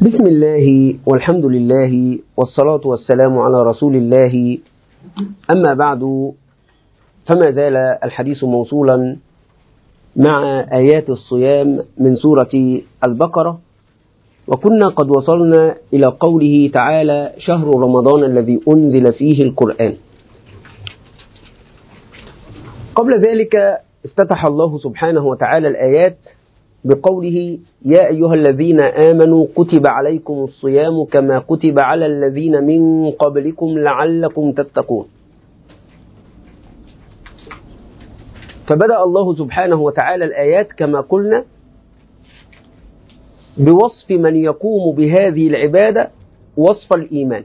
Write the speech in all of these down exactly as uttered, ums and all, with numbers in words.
بسم الله والحمد لله والصلاة والسلام على رسول الله. أما بعد، فما زال الحديث موصولا مع آيات الصيام من سورة البقرة، وكنا قد وصلنا إلى قوله تعالى: شهر رمضان الذي أنزل فيه القرآن. قبل ذلك افتتح الله سبحانه وتعالى الآيات بقوله: يا أيها الذين آمنوا كتب عليكم الصيام كما كتب على الذين من قبلكم لعلكم تتقون. فبدأ الله سبحانه وتعالى الآيات كما قلنا بوصف من يقوم بهذه العبادة وصف الإيمان،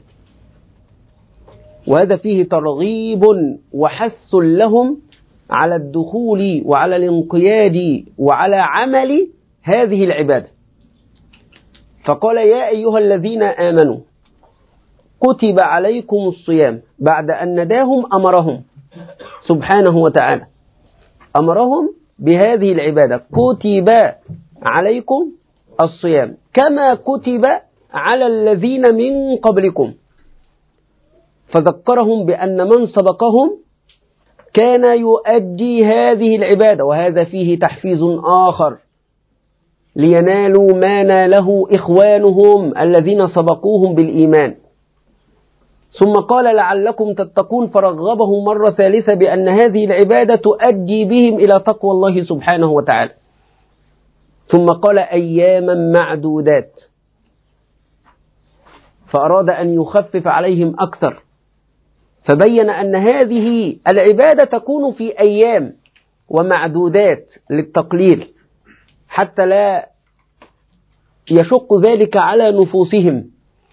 وهذا فيه ترغيب وحث لهم على الدخول وعلى الانقياد وعلى عمل هذه العبادة. فقال: يا أيها الذين آمنوا كتب عليكم الصيام، بعد أن نداهم أمرهم سبحانه وتعالى، أمرهم بهذه العبادة: كتب عليكم الصيام كما كتب على الذين من قبلكم. فذكرهم بأن من سبقهم كان يؤدي هذه العبادة، وهذا فيه تحفيز آخر لينالوا ما ناله إخوانهم الذين سبقوهم بالإيمان. ثم قال: لعلكم تتقون، فرغبهم مرة ثالثة بأن هذه العبادة تؤدي بهم إلى تقوى الله سبحانه وتعالى. ثم قال: أياما معدودات، فأراد أن يخفف عليهم أكثر، فبين أن هذه العبادة تكون في أيام ومعدودات للتقليل، حتى لا يشق ذلك على نفوسهم.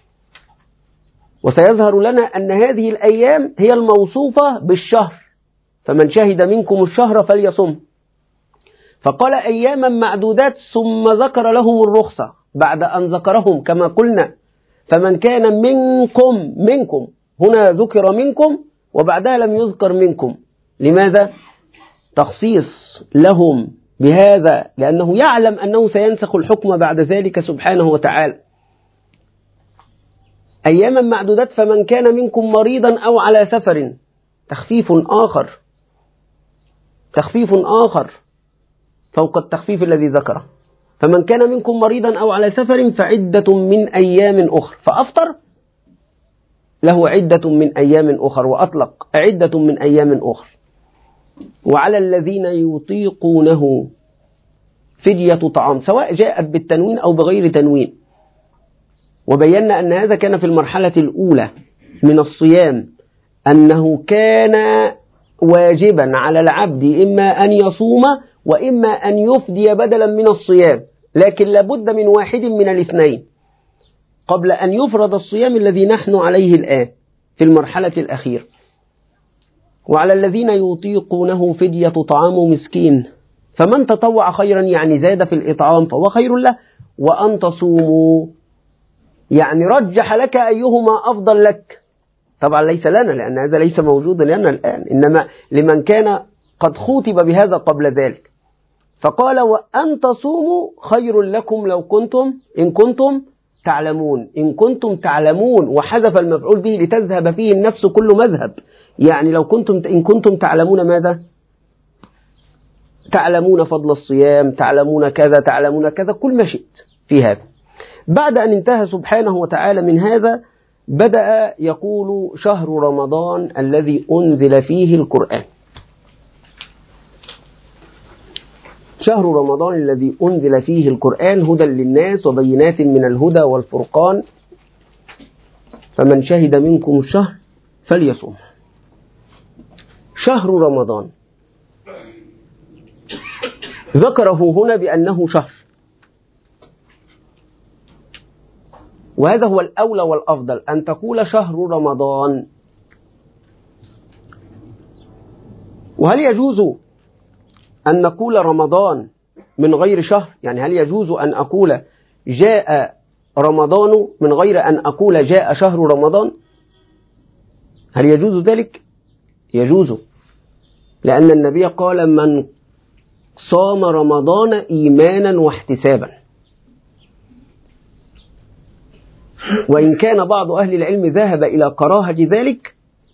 وسيظهر لنا أن هذه الأيام هي الموصوفة بالشهر: فمن شهد منكم الشهر فليصم. فقال أياما معدودات، ثم ذكر لهم الرخصة بعد أن ذكرهم كما قلنا: فمن كان منكم منكم هنا ذكر منكم وبعدها لم يذكر منكم. لماذا؟ تخصيص لهم بهذا، لأنه يعلم أنه سينسخ الحكم بعد ذلك سبحانه وتعالى. أياما معدودات، فمن كان منكم مريضا أو على سفر، تخفيف آخر تخفيف آخر فوق التخفيف الذي ذكره. فمن كان منكم مريضا أو على سفر فعدة من أيام أخر، فأفطر له عدة من أيام أخر، وأطلق عدة من أيام أخر. وعلى الذين يطيقونه فدية طعام، سواء جاءت بالتنوين أو بغير تنوين. وبينا أن هذا كان في المرحلة الأولى من الصيام، أنه كان واجبا على العبد إما أن يصوم وإما أن يفدي بدلا من الصيام، لكن لابد من واحد من الاثنين قبل أن يفرض الصيام الذي نحن عليه الآن في المرحلة الأخيرة. وعلى الذين يطيقونه فدية طعام مسكين، فمن تطوع خيرا يعني زاد في الإطعام فهو خير له، وأن تصوموا يعني رجح لك أيهما أفضل لك. طبعا ليس لنا، لأن هذا ليس موجودا لنا الآن، إنما لمن كان قد خوتب بهذا قبل ذلك. فقال: وأن تصوموا خير لكم لو كنتم إن كنتم تعلمون. إن كنتم تعلمون، وحذف المفعول به لتذهب فيه النفس كل مذهب. يعني لو كنتم إن كنتم تعلمون ماذا؟ تعلمون فضل الصيام، تعلمون كذا، تعلمون كذا، كل ما شئت في هذا. بعد أن انتهى سبحانه وتعالى من هذا، بدأ يقول: شهر رمضان الذي أنزل فيه القرآن. شهر رمضان الذي أنزل فيه القرآن هدى للناس وبينات من الهدى والفرقان، فمن شهد منكم الشهر فليصوم. شهر رمضان ذكره هنا بأنه شهر، وهذا هو الأولى والأفضل أن تقول شهر رمضان. وهل يجوز أن نقول رمضان من غير شهر؟ يعني هل يجوز أن أقول جاء رمضان من غير أن أقول جاء شهر رمضان؟ هل يجوز ذلك؟ يجوز، لأن النبي قال: من صام رمضان إيمانا واحتسابا. وإن كان بعض أهل العلم ذهب إلى كراهة ذلك،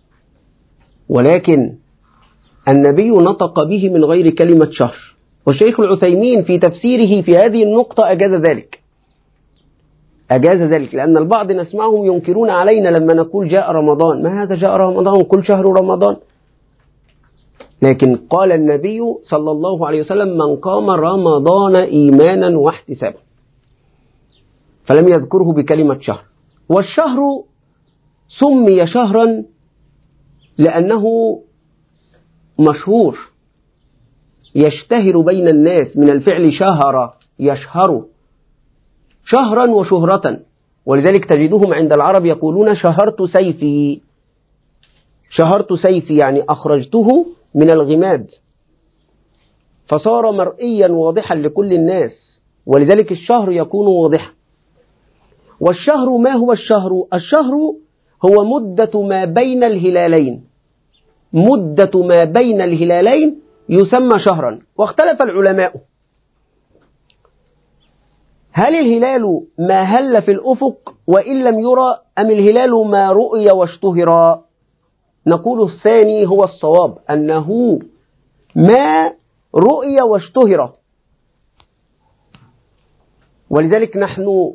ولكن النبي نطق به من غير كلمة شهر. والشيخ العثيمين في تفسيره في هذه النقطة أجاز ذلك أجاز ذلك لأن البعض نسمعهم ينكرون علينا لما نقول جاء رمضان، ما هذا جاء رمضان، كل شهر رمضان. لكن قال النبي صلى الله عليه وسلم: من قام رمضان إيمانا واحتسابا، فلم يذكره بكلمة شهر. والشهر سمي شهرا لأنه مشهور، يشتهر بين الناس من الفعل شهر يشهر، شهرا وشهرة. ولذلك تجدهم عند العرب يقولون شهرت سيفي، شهرت سيفي يعني أخرجته من الغماد، فصار مرئيا واضحا لكل الناس، ولذلك الشهر يكون واضحا. والشهر ما هو الشهر؟ الشهر هو مدة ما بين الهلالين، مدة ما بين الهلالين يسمى شهرا. واختلف العلماء، هل الهلال ما هل في الأفق وإن لم يرى، أم الهلال ما رؤي واشتهر؟ نقول الثاني هو الصواب، أنه ما رؤي واشتهر. ولذلك نحن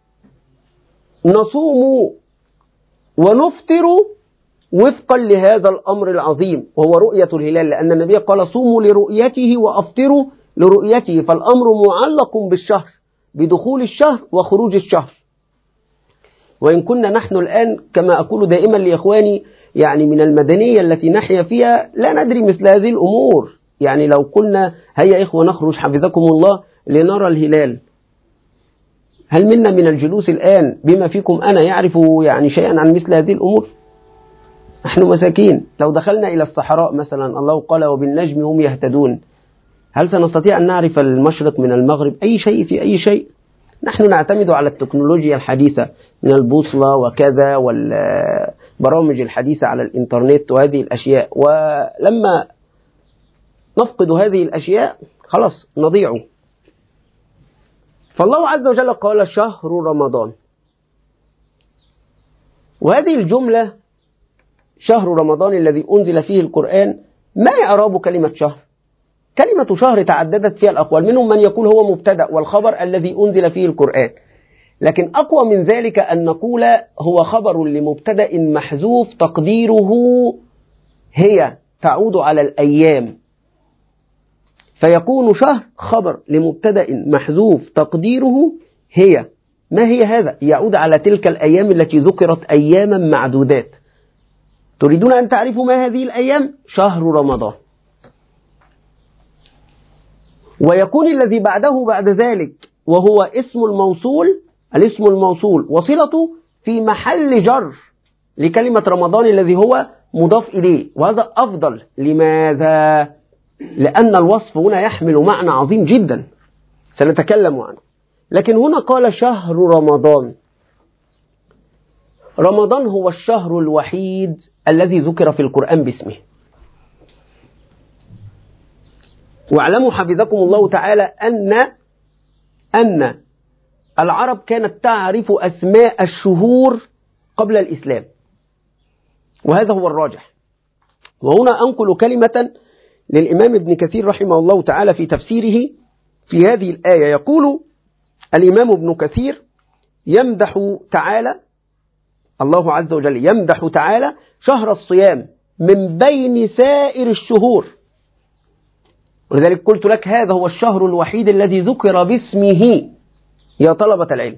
نصوم ونفطر وفقا لهذا الأمر العظيم وهو رؤية الهلال، لأن النبي قال: صوموا لرؤيته وأفطروا لرؤيته. فالأمر معلق بالشهر، بدخول الشهر وخروج الشهر. وإن كنا نحن الآن كما أقول دائما لإخواني يعني من المدنية التي نحيا فيها لا ندري مثل هذه الأمور. يعني لو قلنا هيا إخوة نخرج حفظكم الله لنرى الهلال، هل منا من الجلوس الآن بما فيكم أنا يعرف يعني شيئا عن مثل هذه الأمور؟ نحن مساكين. لو دخلنا إلى الصحراء مثلا، الله قال: وبالنجم هم يهتدون، هل سنستطيع أن نعرف المشرق من المغرب؟ أي شيء في أي شيء. نحن نعتمد على التكنولوجيا الحديثة من البوصلة وكذا والبرامج الحديثة على الإنترنت وهذه الأشياء، ولما نفقد هذه الأشياء خلاص نضيع. فالله عز وجل قال: شهر رمضان. وهذه الجملة شهر رمضان الذي أنزل فيه القرآن، ما إعراب كلمة شهر؟ كلمة شهر تعددت فيها الأقوال، منهم من يقول هو مبتدأ والخبر الذي أنزل فيه القرآن، لكن أقوى من ذلك أن نقول هو خبر لمبتدأ محذوف تقديره هي، تعود على الأيام، فيكون شهر خبر لمبتدأ محذوف تقديره هي. ما هي هذا؟ يعود على تلك الأيام التي ذكرت أياما معدودات. تريدون أن تعرفوا ما هذه الأيام؟ شهر رمضان. ويكون الذي بعده بعد ذلك وهو اسم الموصول، الاسم الموصول وصلته في محل جر لكلمة رمضان الذي هو مضاف إليه، وهذا أفضل. لماذا؟ لأن الوصف هنا يحمل معنى عظيم جدا سنتكلم عنه. لكن هنا قال شهر رمضان. رمضان هو الشهر الوحيد الذي ذكر في القرآن باسمه. واعلموا حفظكم الله تعالى أن أن العرب كانت تعرف أسماء الشهور قبل الإسلام، وهذا هو الراجح. وهنا أنقل كلمة للإمام ابن كثير رحمه الله تعالى في تفسيره في هذه الآية. يقول الإمام ابن كثير يمدح تعالى، الله عز وجل يمدح تعالى شهر الصيام من بين سائر الشهور، ولذلك قلت لك هذا هو الشهر الوحيد الذي ذكر باسمه يا طلبة العلم،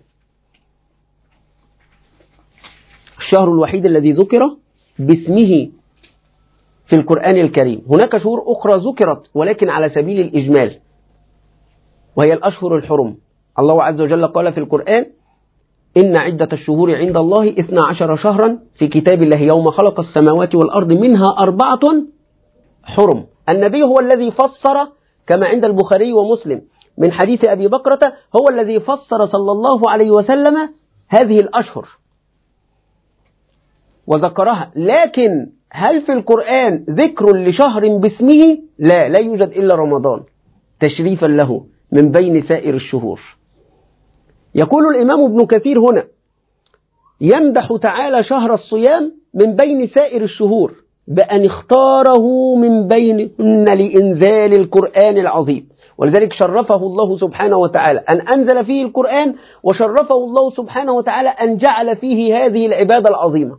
الشهر الوحيد الذي ذكر باسمه في القرآن الكريم. هناك شهور أخرى ذكرت ولكن على سبيل الإجمال، وهي الأشهر الحرم. الله عز وجل قال في القرآن: إن عدة الشهور عند الله اثنا عشر شهرا في كتاب الله يوم خلق السماوات والأرض منها أربعة حرم. النبي هو الذي فسر كما عند البخاري ومسلم من حديث أبي بكرة، هو الذي فسر صلى الله عليه وسلم هذه الأشهر وذكرها. لكن هل في القرآن ذكر لشهر باسمه؟ لا، لا يوجد إلا رمضان تشريفا له من بين سائر الشهور. يقول الإمام ابن كثير هنا: يمدح تعالى شهر الصيام من بين سائر الشهور بأن اختاره من بينهن لإنزال القرآن العظيم، ولذلك شرفه الله سبحانه وتعالى أن أنزل فيه القرآن، وشرفه الله سبحانه وتعالى أن جعل فيه هذه العبادة العظيمة.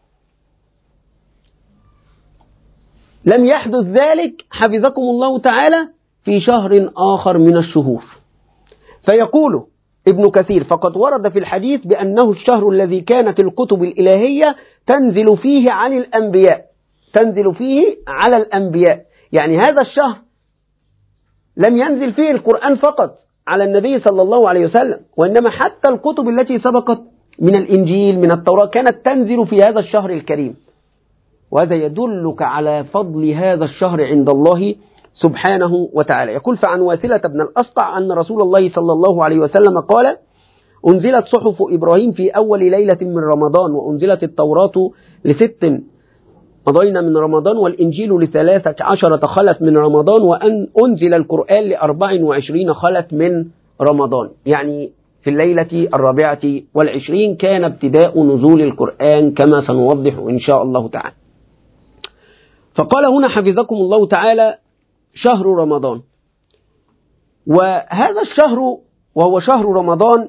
لم يحدث ذلك حفظكم الله تعالى في شهر آخر من الشهور. فيقول ابن كثير: فقد ورد في الحديث بأنه الشهر الذي كانت الكتب الإلهية تنزل فيه عن الأنبياء، تنزل فيه على الأنبياء، يعني هذا الشهر لم ينزل فيه القرآن فقط على النبي صلى الله عليه وسلم، وإنما حتى الكتب التي سبقت من الإنجيل من التوراة كانت تنزل في هذا الشهر الكريم. وهذا يدلك على فضل هذا الشهر عند الله سبحانه وتعالى. يقول: فعن واثلة بن الأسقع أن رسول الله صلى الله عليه وسلم قال: أنزلت صحف إبراهيم في أول ليلة من رمضان، وأنزلت التوراة لست مضينا من رمضان، والإنجيل لثلاثة عشرة خلت من رمضان، وأن أنزل القرآن لأربع وعشرين خلت من رمضان. يعني في الليلة الرابعة والعشرين كان ابتداء نزول القرآن كما سنوضح إن شاء الله تعالى. فقال هنا حفظكم الله تعالى: شهر رمضان. وهذا الشهر وهو شهر رمضان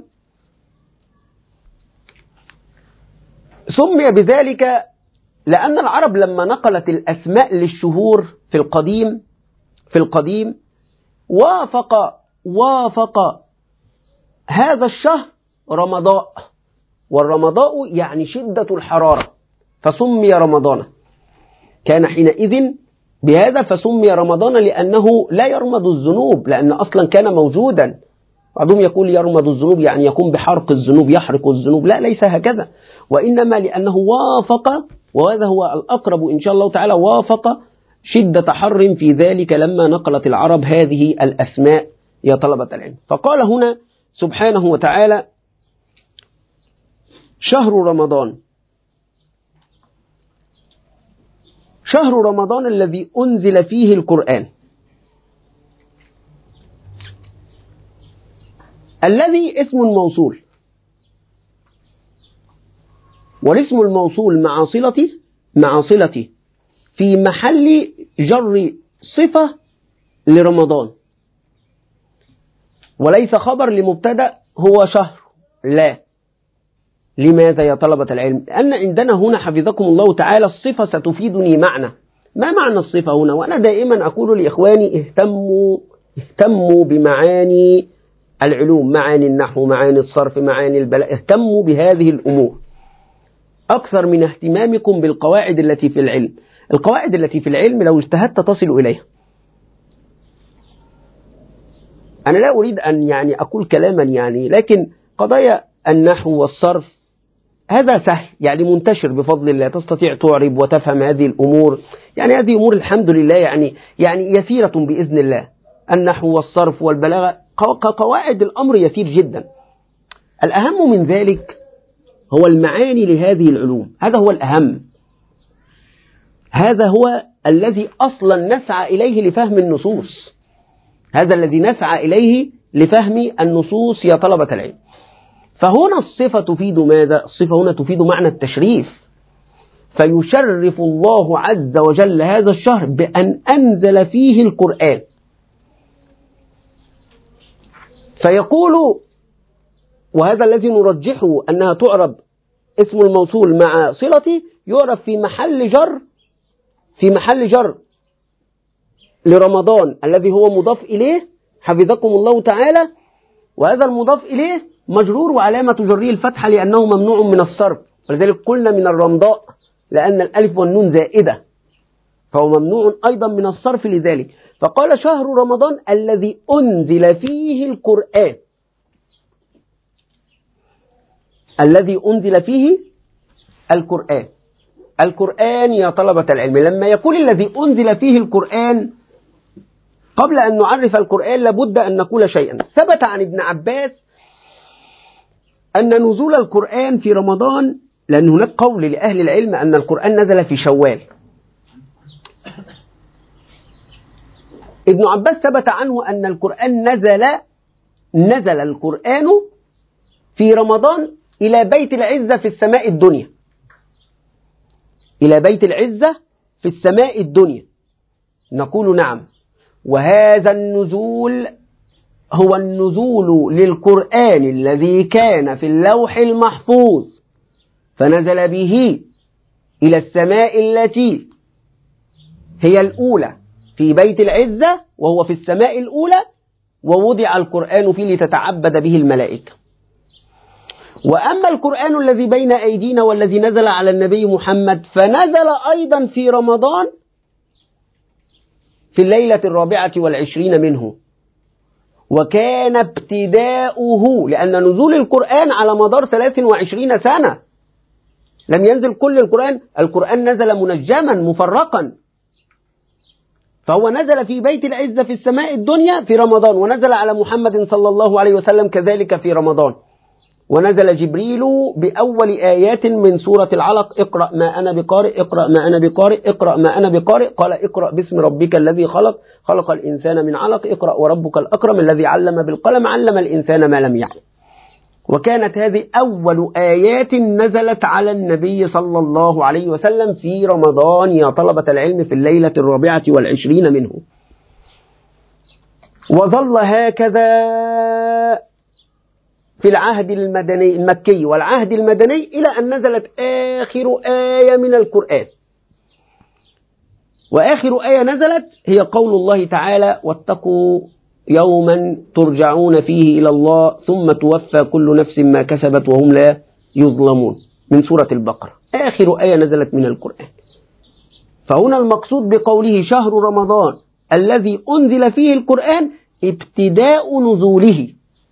سمي بذلك لأن العرب لما نقلت الأسماء للشهور في القديم في القديم وافق وافق هذا الشهر رمضاء، والرمضاء يعني شدة الحرارة، فسمي رمضان. كان حينئذ بهذا فسمي رمضان لأنه لا يرمض الذنوب، لأن أصلا كان موجودا. بعضهم يقول يرمض الذنوب يعني يقوم بحرق الذنوب، يحرق الذنوب، لا، ليس هكذا، وإنما لأنه وافق، وهذا هو الأقرب إن شاء الله تعالى، وافق شدة حر في ذلك لما نقلت العرب هذه الأسماء يا طلبة العلم. فقال هنا سبحانه وتعالى: شهر رمضان، شهر رمضان الذي أنزل فيه القرآن. الذي اسم موصول، والاسم الموصول مع صلته مع صلته في محل جر صفة لرمضان، وليس خبر لمبتدأ هو شهر. لا، لماذا يا طلبة العلم؟ لأن عندنا هنا حفظكم الله تعالى الصفة ستفيدني معنى. ما معنى الصفة هنا؟ وأنا دائما أقول لإخواني: اهتموا اهتموا بمعاني العلوم، معاني النحو، معاني الصرف، معاني البلاغة، اهتموا بهذه الأمور أكثر من اهتمامكم بالقواعد التي في العلم. القواعد التي في العلم لو اجتهدت تصل إليها. أنا لا أريد أن يعني أقول كلاما يعني، لكن قضايا النحو والصرف هذا سهل، يعني منتشر بفضل الله، تستطيع تعرب وتفهم هذه الأمور، يعني هذه أمور الحمد لله يعني يعني يسيرة بإذن الله. النحو والصرف والبلاغة كقواعد الأمر يسير جدا. الأهم من ذلك هو المعاني لهذه العلوم، هذا هو الأهم، هذا هو الذي أصلا نسعى إليه لفهم النصوص، هذا الذي نسعى إليه لفهم النصوص يا طلبة العلم. فهنا الصفة تفيد ماذا؟ الصفة هنا تفيد معنى التشريف، فيشرف الله عز وجل هذا الشهر بأن أنزل فيه القرآن. فيقول، وهذا الذي نرجحه أنها تعرب اسم الموصول مع صلته، يعرف في محل جر في محل جر لرمضان الذي هو مضاف إليه حفظكم الله تعالى، وهذا المضاف إليه مجرور وعلامة جره الفتحة لأنه ممنوع من الصرف، ولذلك قلنا من الرمضاء لأن الألف والنون زائدة، فهو ممنوع أيضا من الصرف لذلك. فقال: شهر رمضان الذي أنزل فيه القرآن، الذي أنزل فيه القرآن. القرآن يا طلبة العلم لما يقول الذي أنزل فيه القرآن، قبل أن نعرف القرآن لابد أن نقول شيئا. ثبت عن ابن عباس أن نزول القرآن في رمضان، لأن هناك قول لأهل العلم أن القرآن نزل في شوال. ابن عباس ثبت عنه أن القرآن نزل نزل القرآن في رمضان إلى بيت العزة في السماء الدنيا، إلى بيت العزة في السماء الدنيا. نقول نعم، وهذا النزول هو النزول للقرآن الذي كان في اللوح المحفوظ فنزل به إلى السماء التي هي الأولى في بيت العزة، وهو في السماء الأولى، ووضع القرآن فيه لتتعبد به الملائكة. وأما القرآن الذي بين أيدينا والذي نزل على النبي محمد فنزل أيضا في رمضان في الليلة الرابعة والعشرين منه، وكان ابتداؤه، لأن نزول القرآن على مدار ثلاث وعشرين سنة، لم ينزل كل القرآن، القرآن نزل منجما مفرقا، فهو نزل في بيت العزة في السماء الدنيا في رمضان، ونزل على محمد صلى الله عليه وسلم كذلك في رمضان. ونزل جبريل بأول آيات من سورة العلق: اقرأ ما أنا بقارئ، اقرأ ما أنا بقارئ، اقرأ ما أنا بقارئ. قال: اقرأ باسم ربك الذي خلق، خلق الإنسان من علق، اقرأ وربك الأكرم الذي علم بالقلم، علم الإنسان ما لم يعلم. وكانت هذه أول آيات نزلت على النبي صلى الله عليه وسلم في رمضان يا طلبة العلم في الليلة الرابعة والعشرين منه. وظل هكذا في العهد المدني المكي والعهد المدني إلى أن نزلت آخر آية من القرآن. وآخر آية نزلت هي قول الله تعالى: واتقوا يوما ترجعون فيه إلى الله ثم توفى كل نفس ما كسبت وهم لا يظلمون، من سورة البقرة، آخر آية نزلت من القرآن. فهنا المقصود بقوله شهر رمضان الذي أنزل فيه القرآن ابتداء نزوله.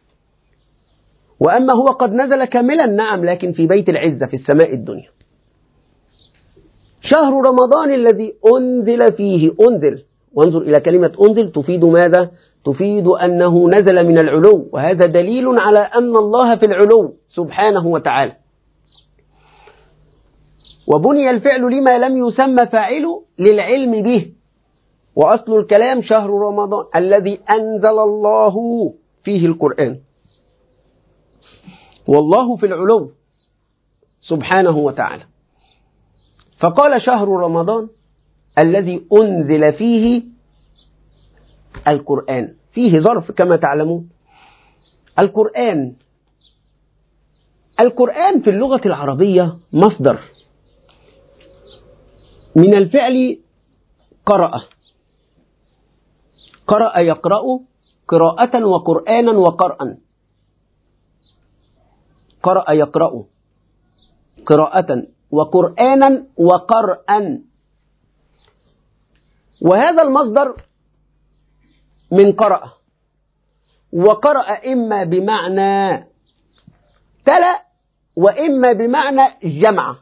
وأما هو قد نزل كاملا، نعم، لكن في بيت العزة في السماء الدنيا. شهر رمضان الذي أنزل فيه، أنزل، وانظر إلى كلمة أنزل تفيد ماذا؟ تفيد أنه نزل من العلو، وهذا دليل على أن الله في العلو سبحانه وتعالى. وبني الفعل لما لم يسمى فاعله للعلم به، وأصل الكلام شهر رمضان الذي أنزل الله فيه القرآن، والله في العلو سبحانه وتعالى. فقال شهر رمضان الذي أنزل فيه القرآن، فيه ظرف كما تعلمون. القرآن القرآن في اللغة العربية مصدر من الفعل قرأ، قرأ يقرأ قراءة وقرآنا وقرأا، قرأ يقرأ قراءة وقرآنا وقرأا. وهذا المصدر من قرأ، وقرأ إما بمعنى تلا وإما بمعنى جمع.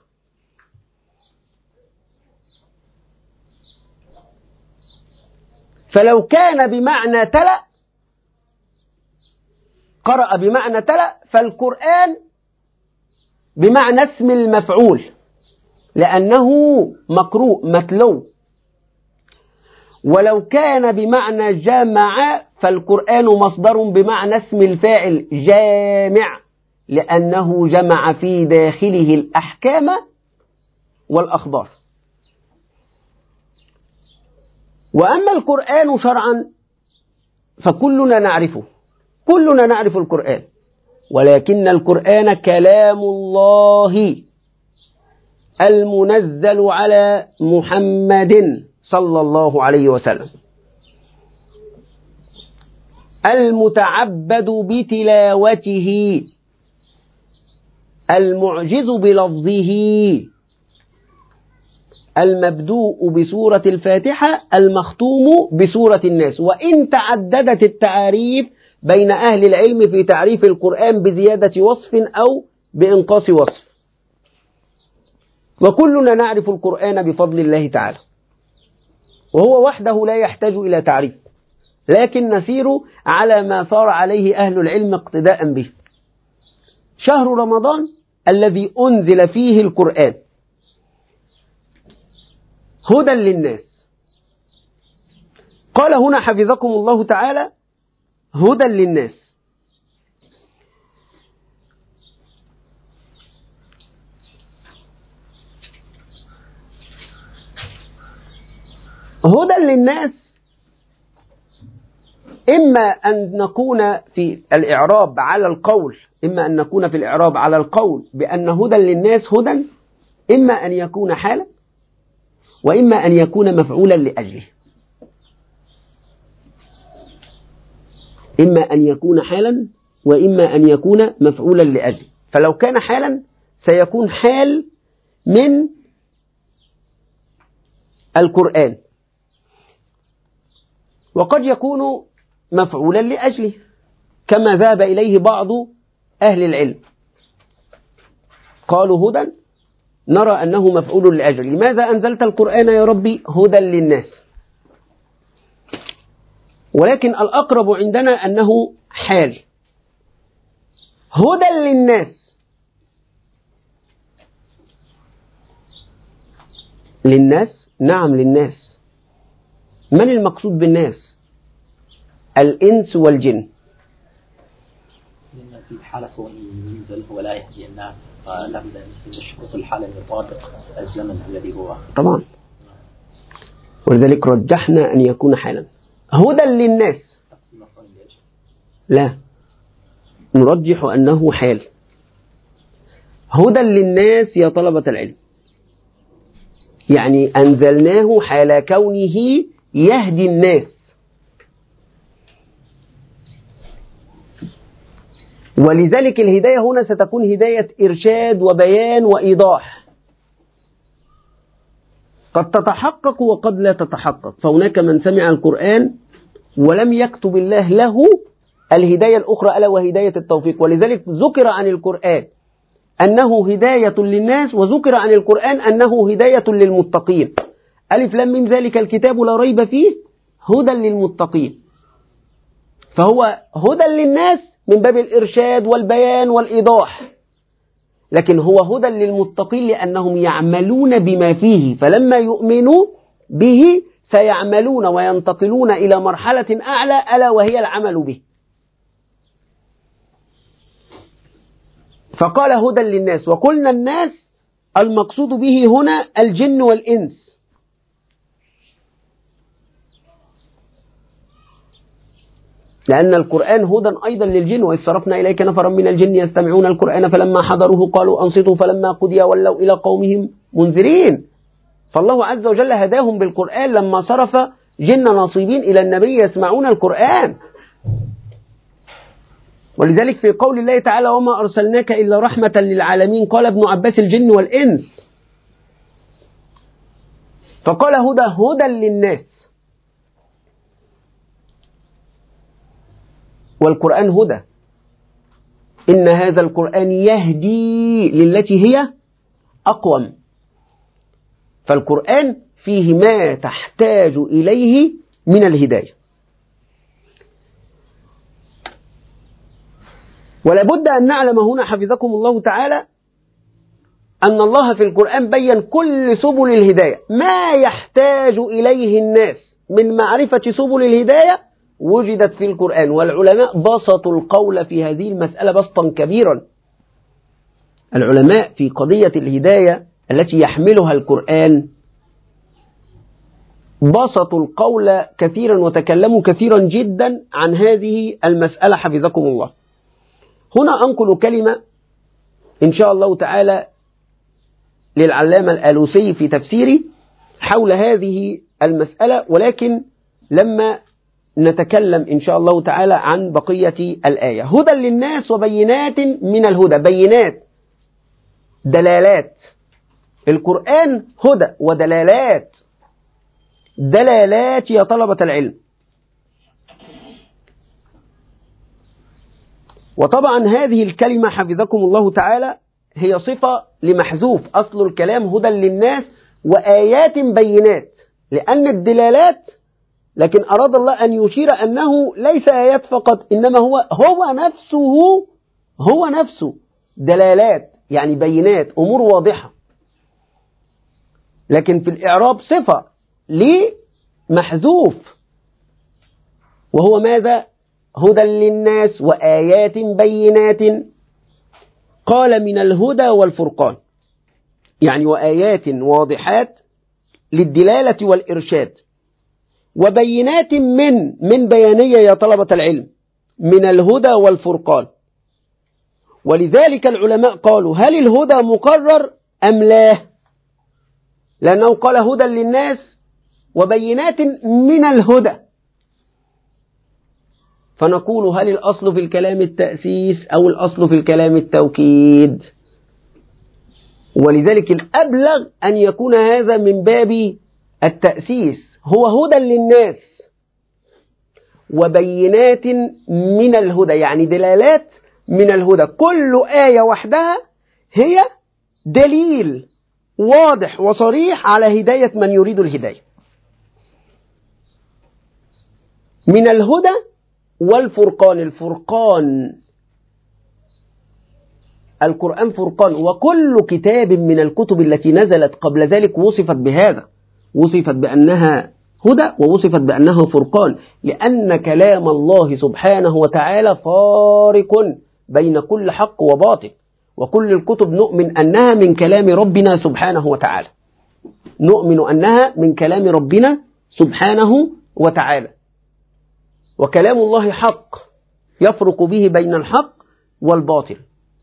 فلو كان بمعنى تلا، قرأ بمعنى تلا، فالقرآن بمعنى اسم المفعول لأنه مقروء متلو. ولو كان بمعنى جمع فالقرآن مصدر بمعنى اسم الفاعل جامع لأنه جمع في داخله الأحكام والأخبار. وأما القرآن شرعا فكلنا نعرفه، كلنا نعرف القرآن، ولكن القرآن كلام الله المنزل على محمد صلى الله عليه وسلم، المتعبد بتلاوته، المعجز بلفظه، المبدوء بسورة الفاتحة، المختوم بسورة الناس. وإن تعددت التعاريف بين أهل العلم في تعريف القرآن بزيادة وصف أو بإنقاص وصف، وكلنا نعرف القرآن بفضل الله تعالى، وهو وحده لا يحتاج إلى تعريف، لكن نسير على ما صار عليه أهل العلم اقتداء به. شهر رمضان الذي أنزل فيه القرآن هدى للناس. قال هنا حفظكم الله تعالى هدى للناس. هدى للناس إما أن نكون في الإعراب على القول إما أن نكون في الإعراب على القول بأن هدى للناس هدى، إما أن يكون حالا، وإما أن يكون مفعولا لأجله. إما أن يكون حالا وإما أن يكون مفعولا لأجله. فلو كان حالا سيكون حال من القرآن، وقد يكون مفعولا لأجله كما ذهب إليه بعض أهل العلم، قالوا هدى نرى أنه مفعول لأجله. لماذا أنزلت القرآن يا ربي هدى للناس؟ ولكن الأقرب عندنا أنه حال. هدى للناس، للناس نعم للناس. من المقصود بالناس؟ الإنس والجن. لأن في حالة كونه ينزل ولا يهدي الناس فلابد أن يشرط الحالة يطابق الزمن الذي هو طبعا، ولذلك رجحنا أن يكون حالا. هدى للناس لا، نرجح أنه حال. هدى للناس يا طلبة العلم، يعني أنزلناه حال كونه يهدي الناس، ولذلك الهداية هنا ستكون هداية إرشاد وبيان وإيضاح، قد تتحقق وقد لا تتحقق. فهناك من سمع القرآن ولم يكتب الله له الهداية الأخرى ألا وهداية التوفيق. ولذلك ذكر عن القرآن أنه هداية للناس، وذكر عن القرآن أنه هداية للمتقين. ألف لام ميم ذلك الكتاب لا ريب فيه هدى للمتقين. فهو هدى للناس من باب الإرشاد والبيان والإيضاح، لكن هو هدى للمتقين لأنهم يعملون بما فيه، فلما يؤمنوا به سيعملون وينتقلون إلى مرحلة أعلى ألا وهي العمل به. فقال هدى للناس، وقلنا الناس المقصود به هنا الجن والإنس، لأن القرآن هدى أيضا للجن. وإذ صرفنا إليك نفرا من الجن يستمعون القرآن فلما حضروه قالوا أنصتوا فلما قضي ولوا إلى قومهم منذرين. فالله عز وجل هداهم بالقرآن لما صرف جن نصيبين إلى النبي يسمعون القرآن. ولذلك في قول الله تعالى وما أرسلناك إلا رحمة للعالمين قال ابن عباس الجن والإنس. فقال هدى هدى للناس، والقرآن هدى. إن هذا القرآن يهدي للتي هي أقوم. فالقرآن فيه ما تحتاج إليه من الهداية. ولا بد أن نعلم هنا حفظكم الله تعالى أن الله في القرآن بيّن كل سبل الهداية، ما يحتاج إليه الناس من معرفة سبل الهداية وجدت في القرآن. والعلماء بسطوا القول في هذه المسألة بسطا كبيرا. العلماء في قضية الهداية التي يحملها القرآن بسطوا القول كثيرا وتكلموا كثيرا جدا عن هذه المسألة حفظكم الله. هنا أنقل كلمة إن شاء الله تعالى للعلامة الآلوسي في تفسيري حول هذه المسألة، ولكن لما نتكلم إن شاء الله تعالى عن بقية الآية. هدى للناس وبينات من الهدى. بينات دلالات، القرآن هدى ودلالات. دلالات يا طلبة العلم. وطبعا هذه الكلمة حفظكم الله تعالى هي صفة لمحذوف. أصل الكلام هدى للناس وآيات بينات، لأن الدلالات، لكن أراد الله أن يشير أنه ليس آيات فقط، إنما هو هو نفسه هو نفسه دلالات، يعني بينات، أمور واضحة. لكن في الإعراب صفة لمحذوف، وهو ماذا؟ هدى للناس وآيات بينات. قال من الهدى والفرقان، يعني وآيات واضحات للدلالة والإرشاد. وبينات من من بيانية يا طلبة العلم من الهدى والفرقان. ولذلك العلماء قالوا هل الهدى مقرر أم لا؟ لأنه قال هدى للناس وبينات من الهدى، فنقول هل الأصل في الكلام التأسيس أو الأصل في الكلام التوكيد؟ ولذلك الأبلغ أن يكون هذا من باب التأسيس، هو هدى للناس وبينات من الهدى، يعني دلالات من الهدى. كل آية وحدها هي دليل واضح وصريح على هداية من يريد الهداية. من الهدى والفرقان، الفرقان القرآن فرقان، وكل كتاب من الكتب التي نزلت قبل ذلك وصفت بهذا، وصفت بأنها هدى ووصفت بأنها فرقان، لأن كلام الله سبحانه وتعالى فارق بين كل حق وباطل، وكل الكتب نؤمن أنها من كلام ربنا سبحانه وتعالى، نؤمن أنها من كلام ربنا سبحانه وتعالى. وكلام الله حق يفرق به بين الحق والباطل.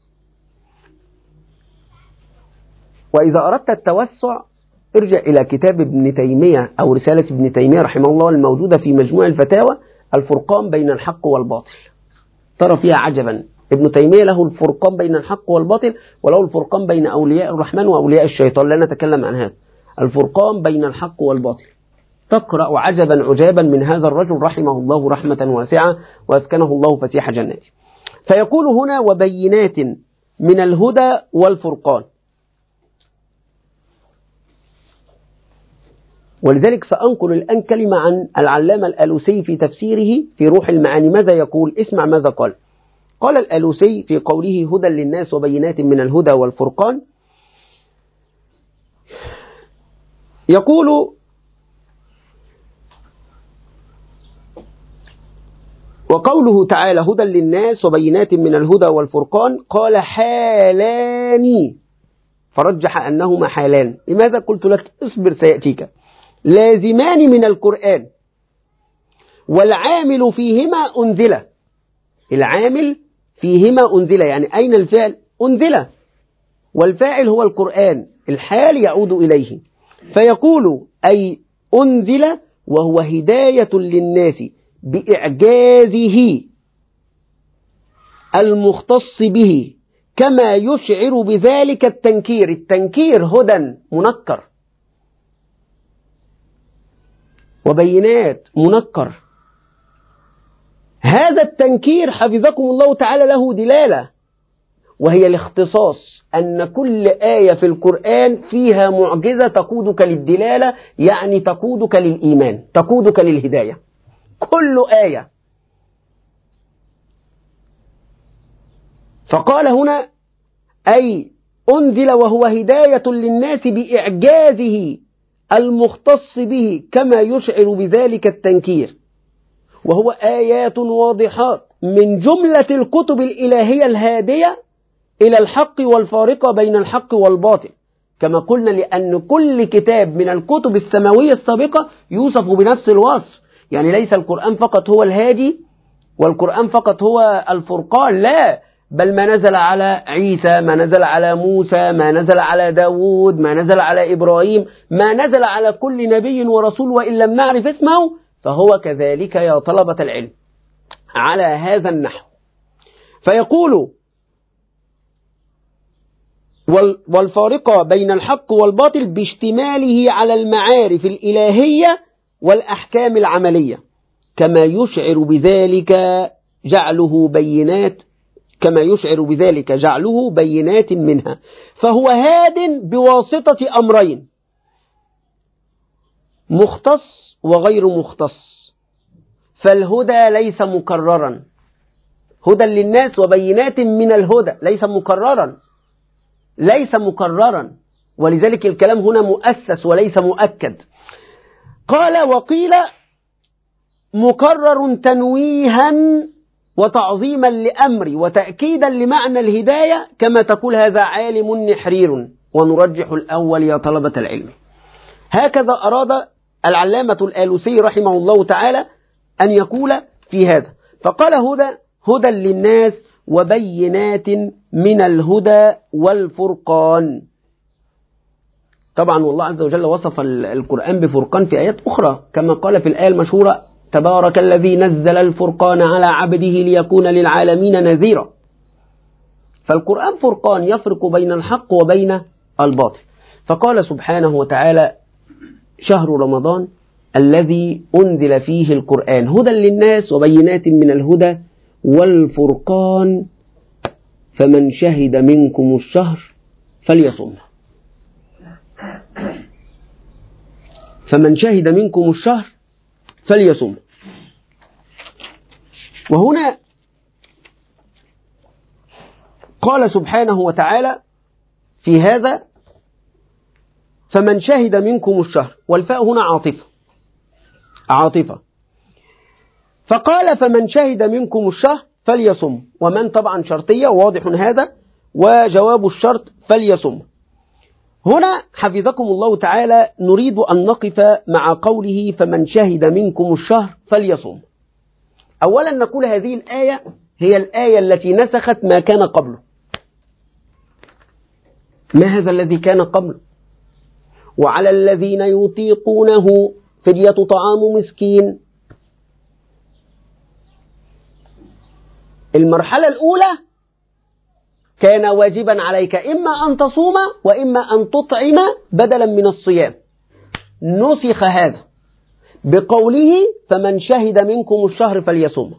وإذا أردت التوسع ارجع إلى كتاب ابن تيمية أو رسالة ابن تيمية رحمه الله الموجودة في مجموع الفتاوى، الفرقان بين الحق والباطل، ترى فيها عجبا. ابن تيمية له الفرقان بين الحق والباطل، وله الفرقان بين أولياء الرحمن وأولياء الشيطان، لا نتكلم عن هذا. الفرقان بين الحق والباطل، تقرأ عجبا عجابا من هذا الرجل رحمه الله رحمة واسعة وأسكنه الله فسيح جناته. فيقول هنا وبينات من الهدى والفرقان. ولذلك سأنقل الآن كلمة عن العلامة الألوسي في تفسيره في روح المعاني. ماذا يقول؟ اسمع ماذا قال. قال الألوسي في قوله هدى للناس وبينات من الهدى والفرقان، يقول وقوله تعالى هدى للناس وبينات من الهدى والفرقان، قال حالان، فرجح أنهما حالان. لماذا؟ قلت لك اصبر سيأتيك. لازمان من القرآن والعامل فيهما أنزل، العامل فيهما أنزل يعني أين الفعل؟ أنزل، والفاعل هو القرآن، الحال يعود إليه. فيقول أي أنزل وهو هداية للناس بإعجازه المختص به، كما يشعر بذلك التنكير. التنكير هدى منكر، وبينات منكر. هذا التنكير حفظكم الله تعالى له دلالة، وهي الاختصاص، أن كل آية في القرآن فيها معجزة تقودك للدلالة، يعني تقودك للإيمان، تقودك للهداية، كل آية. فقال هنا أي أنزل وهو هداية للناس بإعجازه المختص به، كما يشعر بذلك التنكير، وهو آيات واضحات من جملة الكتب الإلهية الهادية إلى الحق والفارقة بين الحق والباطل، كما قلنا، لأن كل كتاب من الكتب السماوية السابقة يوصف بنفس الوصف. يعني ليس القرآن فقط هو الهادي والقرآن فقط هو الفرقان، لا، بل ما نزل على عيسى، ما نزل على موسى، ما نزل على داود، ما نزل على إبراهيم، ما نزل على كل نبي ورسول، وإن لم نعرف اسمه فهو كذلك يا طلبة العلم على هذا النحو. فيقول والفارقة بين الحق والباطل باشتماله على المعارف الإلهية والأحكام العملية، كما يشعر بذلك جعله بينات كما يشعر بذلك جعله بينات منها. فهو هاد بواسطة أمرين، مختص وغير مختص. فالهدى ليس مكررا، هدى للناس وبينات من الهدى ليس مكررا، ليس مكررا، ولذلك الكلام هنا مؤسس وليس مؤكد. قال وقيل مكرر تنويها وتعظيما لأمر وتأكيدا لمعنى الهداية، كما تقول هذا عالم نحرير، ونرجح الأول يا طلبة العلم. هكذا أراد العلامة الآلوسي رحمه الله تعالى أن يقول في هذا، فقال هدى هدى للناس وبينات من الهدى والفرقان. طبعا والله عز وجل وصف القرآن بفرقان في آيات أخرى كما قال في الآية المشهورة: تبارك الذي نزل الفرقان على عبده ليكون للعالمين نذيرا. فالقرآن فرقان يفرق بين الحق وبين الباطل. فقال سبحانه وتعالى: شهر رمضان الذي أنزل فيه القرآن هدى للناس وبينات من الهدى والفرقان فمن شهد منكم الشهر فليصم. فمن شهد منكم الشهر فليصم. وهنا قال سبحانه وتعالى في هذا: فمن شهد منكم الشهر، والفاء هنا عاطفة عاطفة فقال فمن شهد منكم الشهر فليصم، ومن طبعا شرطية واضح هذا، وجواب الشرط فليصم. هنا حفظكم الله تعالى نريد أن نقف مع قوله فمن شهد منكم الشهر فليصم. أولا نقول هذه الآية هي الآية التي نسخت ما كان قبله. ما هذا الذي كان قبله؟ وعلى الذين يطيقونه فدية طعام مسكين. المرحلة الأولى كان واجبا عليك إما أن تصوم وإما أن تطعم بدلا من الصيام. نسخ هذا بقوله فمن شهد منكم الشهر فليصم.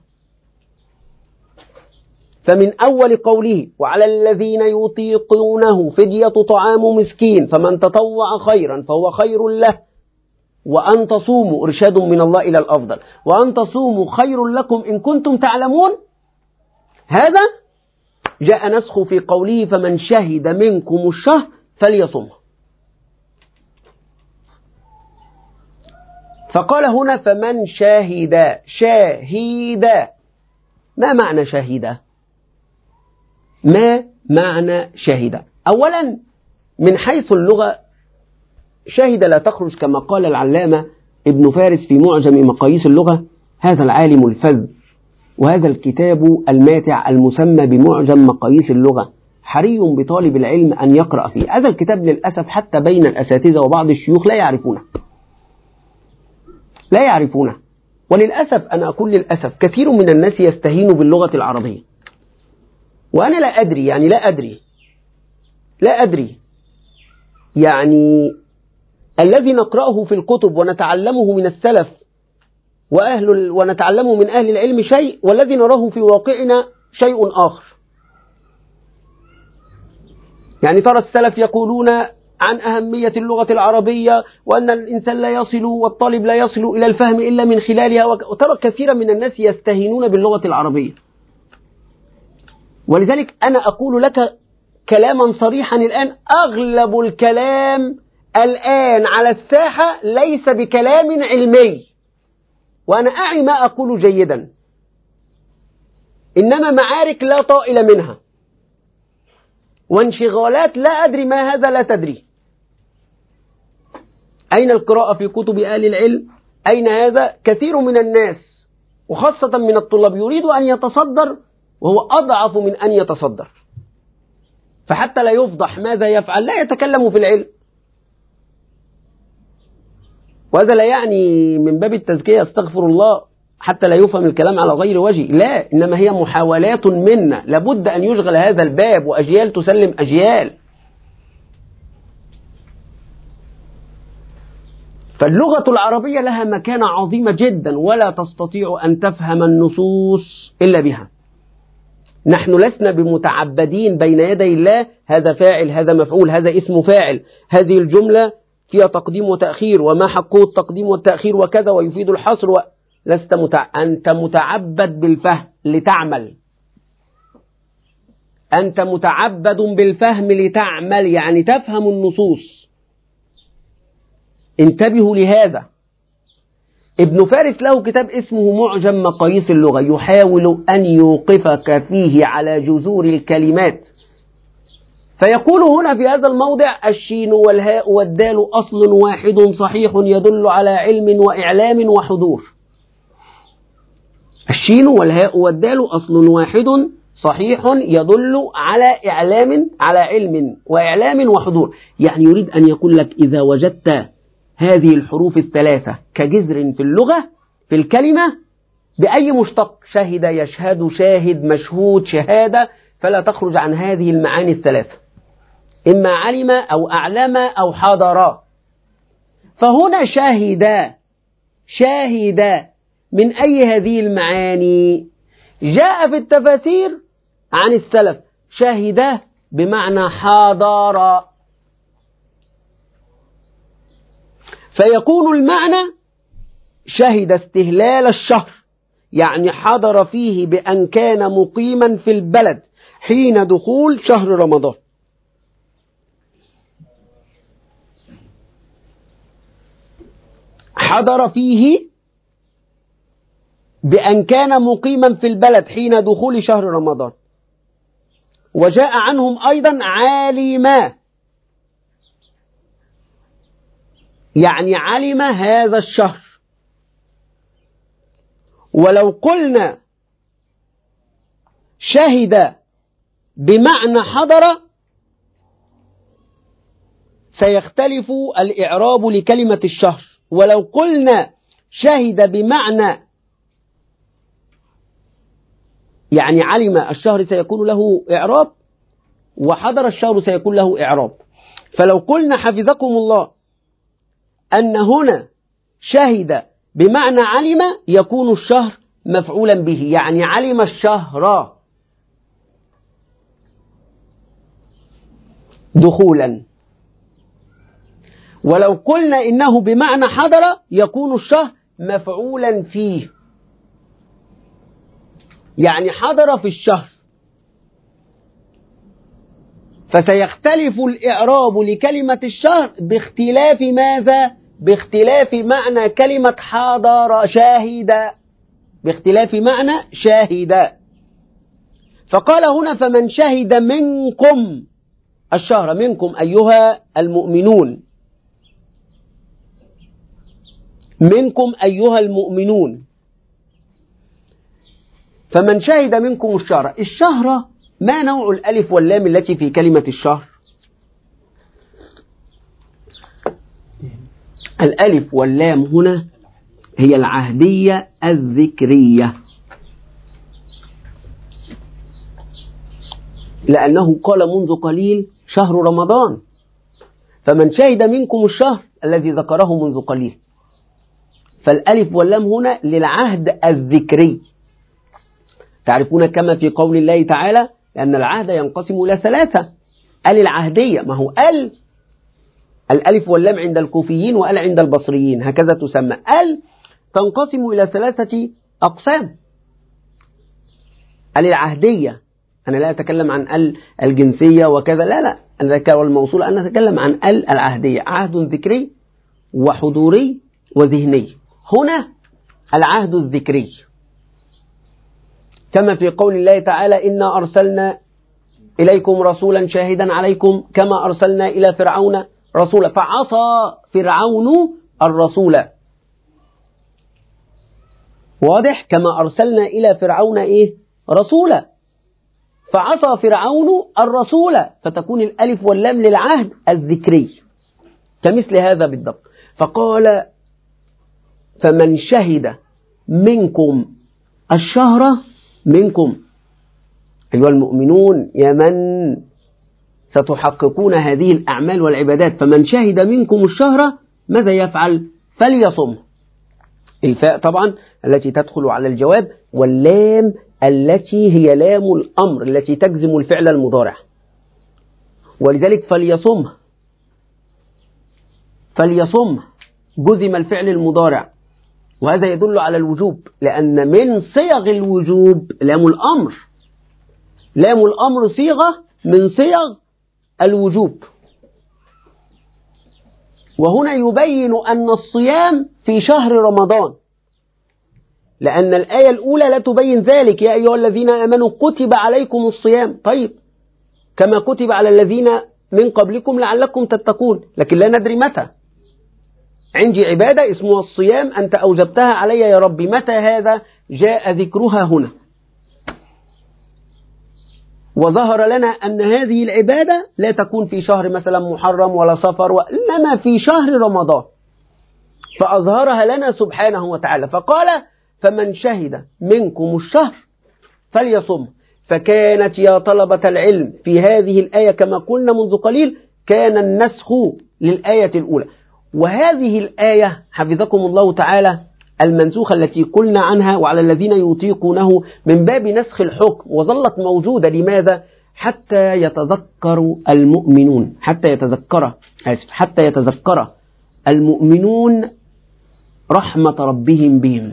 فمن أول قوله وعلى الذين يطيقونه فدية طعام مسكين فمن تطوع خيرا فهو خير له، وأن تصوموا إرشاد من الله إلى الأفضل، وأن تصوموا خير لكم إن كنتم تعلمون. هذا جاء نسخ في قوله فمن شهد منكم الشهر فليصم. فقال هنا فمن شاهد شاهد. ما معنى شاهد؟ ما معنى شاهد؟ أولا من حيث اللغة شاهد لا تخرج كما قال العلامة ابن فارس في معجم مقاييس اللغة، هذا العالم الفذ، وهذا الكتاب الماتع المسمى بمعجم مقاييس اللغة حري بطالب العلم أن يقرأ فيه. هذا الكتاب للأسف حتى بين الأساتذة وبعض الشيوخ لا يعرفونه لا يعرفونه وللأسف أنا أقول للأسف كثير من الناس يستهين باللغة العربية، وأنا لا أدري يعني لا أدري لا أدري يعني الذي نقرأه في الكتب ونتعلمه من السلف وأهل ونتعلمه من أهل العلم شيء، والذي نراه في واقعنا شيء آخر. يعني ترى السلف يقولون عن أهمية اللغة العربية وأن الإنسان لا يصل والطالب لا يصل إلى الفهم إلا من خلالها، وترى كثيرا من الناس يستهينون باللغة العربية. ولذلك أنا أقول لك كلاما صريحا الآن: أغلب الكلام الآن على الساحة ليس بكلام علمي، وأنا أعي ما أقول جيدا، إنما معارك لا طائل منها وانشغالات لا أدري ما هذا لا تدري. أين القراءة في كتب أهل العلم؟ أين هذا؟ كثير من الناس وخاصة من الطلاب يريد أن يتصدر وهو أضعف من أن يتصدر، فحتى لا يفضح ماذا يفعل لا يتكلم في العلم. وهذا لا يعني من باب التزكية استغفر الله حتى لا يفهم الكلام على غير وجه، لا، إنما هي محاولات منا، لابد أن يشغل هذا الباب وأجيال تسلم أجيال. فاللغة العربية لها مكانة عظيمة جدا، ولا تستطيع أن تفهم النصوص إلا بها. نحن لسنا بمتعبدين بين يدي الله هذا فاعل هذا مفعول هذا اسم فاعل، هذه الجملة فيها تقديم وتأخير وما حقه التقديم والتأخير وكذا ويفيد الحصر و... لست متع... أنت متعبد بالفهم لتعمل. أنت متعبد بالفهم لتعمل، يعني تفهم النصوص. انتبهوا لهذا. ابن فارس له كتاب اسمه معجم مقاييس اللغة، يحاول أن يوقفك فيه على جذور الكلمات فيقول هنا في هذا الموضع: الشين والهاء والدال أصل واحد صحيح يدل على علم وإعلام وحضور. الشين والهاء والدال أصل واحد صحيح يدل على إعلام على علم وإعلام وحضور. يعني يريد أن يقول لك إذا وجدت هذه الحروف الثلاثة كجذر في اللغة في الكلمة بأي مشتق، شهد، يشهد، شاهد، مشهود، شهادة، فلا تخرج عن هذه المعاني الثلاثة، إما علم أو أعلم أو حضر. فهنا شاهد شاهد من أي هذه المعاني؟ جاء في التفاسير عن السلف شاهد بمعنى حضر، فيكون المعنى شهد استهلال الشهر، يعني حضر فيه بأن كان مقيما في البلد حين دخول شهر رمضان. حضر فيه بأن كان مقيما في البلد حين دخول شهر رمضان. وجاء عنهم أيضا عالما، يعني علم هذا الشهر. ولو قلنا شهد بمعنى حضر سيختلف الإعراب لكلمة الشهر. ولو قلنا شهد بمعنى يعني علم الشهر سيكون له إعراب، وحضر الشهر سيكون له إعراب. فلو قلنا حفظكم الله أن هنا شهد بمعنى علم يكون الشهر مفعولا به، يعني علم الشهر دخولا. ولو قلنا إنه بمعنى حضر يكون الشهر مفعولا فيه، يعني حضر في الشهر. فسيختلف الإعراب لكلمة الشهر باختلاف ماذا؟ باختلاف معنى كلمة حضر شاهد، باختلاف معنى شاهد. فقال هنا: فمن شهد منكم الشهر، منكم أيها المؤمنون، منكم أيها المؤمنون. فمن شهد منكم الشهر، الشهر ما نوع الألف واللام التي في كلمة الشهر؟ الألف واللام هنا هي العهدية الذكرية، لأنه قال منذ قليل شهر رمضان، فمن شهد منكم الشهر الذي ذكره منذ قليل. فالألف واللام هنا للعهد الذكري. تعرفون كما في قول الله تعالى: لأن العهد ينقسم إلى ثلاثة. ال العهدية، ما هو ال الألف واللام عند الكوفيين وال عند البصريين هكذا تسمى. ال تنقسم إلى ثلاثة أقسام. ال العهدية، أنا لا أتكلم عن ال الجنسية وكذا، لا لا أنا ذكر الموصول، أنا أتكلم عن ال العهدية، عهد ذكري وحضوري وذهني. هنا العهد الذكري كما في قول الله تعالى: إنا أرسلنا إليكم رسولا شاهدا عليكم كما أرسلنا إلى فرعون رسولا فعصى فرعون الرسول. واضح؟ كما أرسلنا إلى فرعون إيه؟ رسولا فعصى فرعون الرسول، فتكون الألف واللام للعهد الذكري كمثل هذا بالضبط. فقال: فمن شهد منكم الشهر، منكم أيها المؤمنون يا من ستحققون هذه الأعمال والعبادات، فمن شهد منكم الشهر ماذا يفعل؟ فليصم. الفاء طبعا التي تدخل على الجواب، واللام التي هي لام الأمر التي تجزم الفعل المضارع، ولذلك فليصم فليصم جزم الفعل المضارع، وهذا يدل على الوجوب، لأن من صيغ الوجوب لام الأمر. لام الأمر صيغة من صيغ الوجوب. وهنا يبين أن الصيام في شهر رمضان، لأن الآية الأولى لا تبين ذلك: يا أيها الذين آمنوا كتب عليكم الصيام. طيب كما كتب على الذين من قبلكم لعلكم تتقون، لكن لا ندري متى. عندي عبادة اسمها الصيام أنت أوجبتها علي يا ربي، متى هذا؟ جاء ذكرها هنا، وظهر لنا أن هذه العبادة لا تكون في شهر مثلا محرم ولا صفر، وإنما في شهر رمضان، فأظهرها لنا سبحانه وتعالى، فقال فمن شهد منكم الشهر فليصم. فكانت يا طلبة العلم في هذه الآية كما قلنا منذ قليل كان النسخ للآية الأولى، وهذه الآية حفظكم الله تعالى المنسوخة التي قلنا عنها وعلى الذين يطيقونه من باب نسخ الحكم، وظلت موجودة. لماذا؟ حتى يتذكر المؤمنون، حتى يتذكر آسف حتى يتذكر المؤمنون رحمة ربهم بهم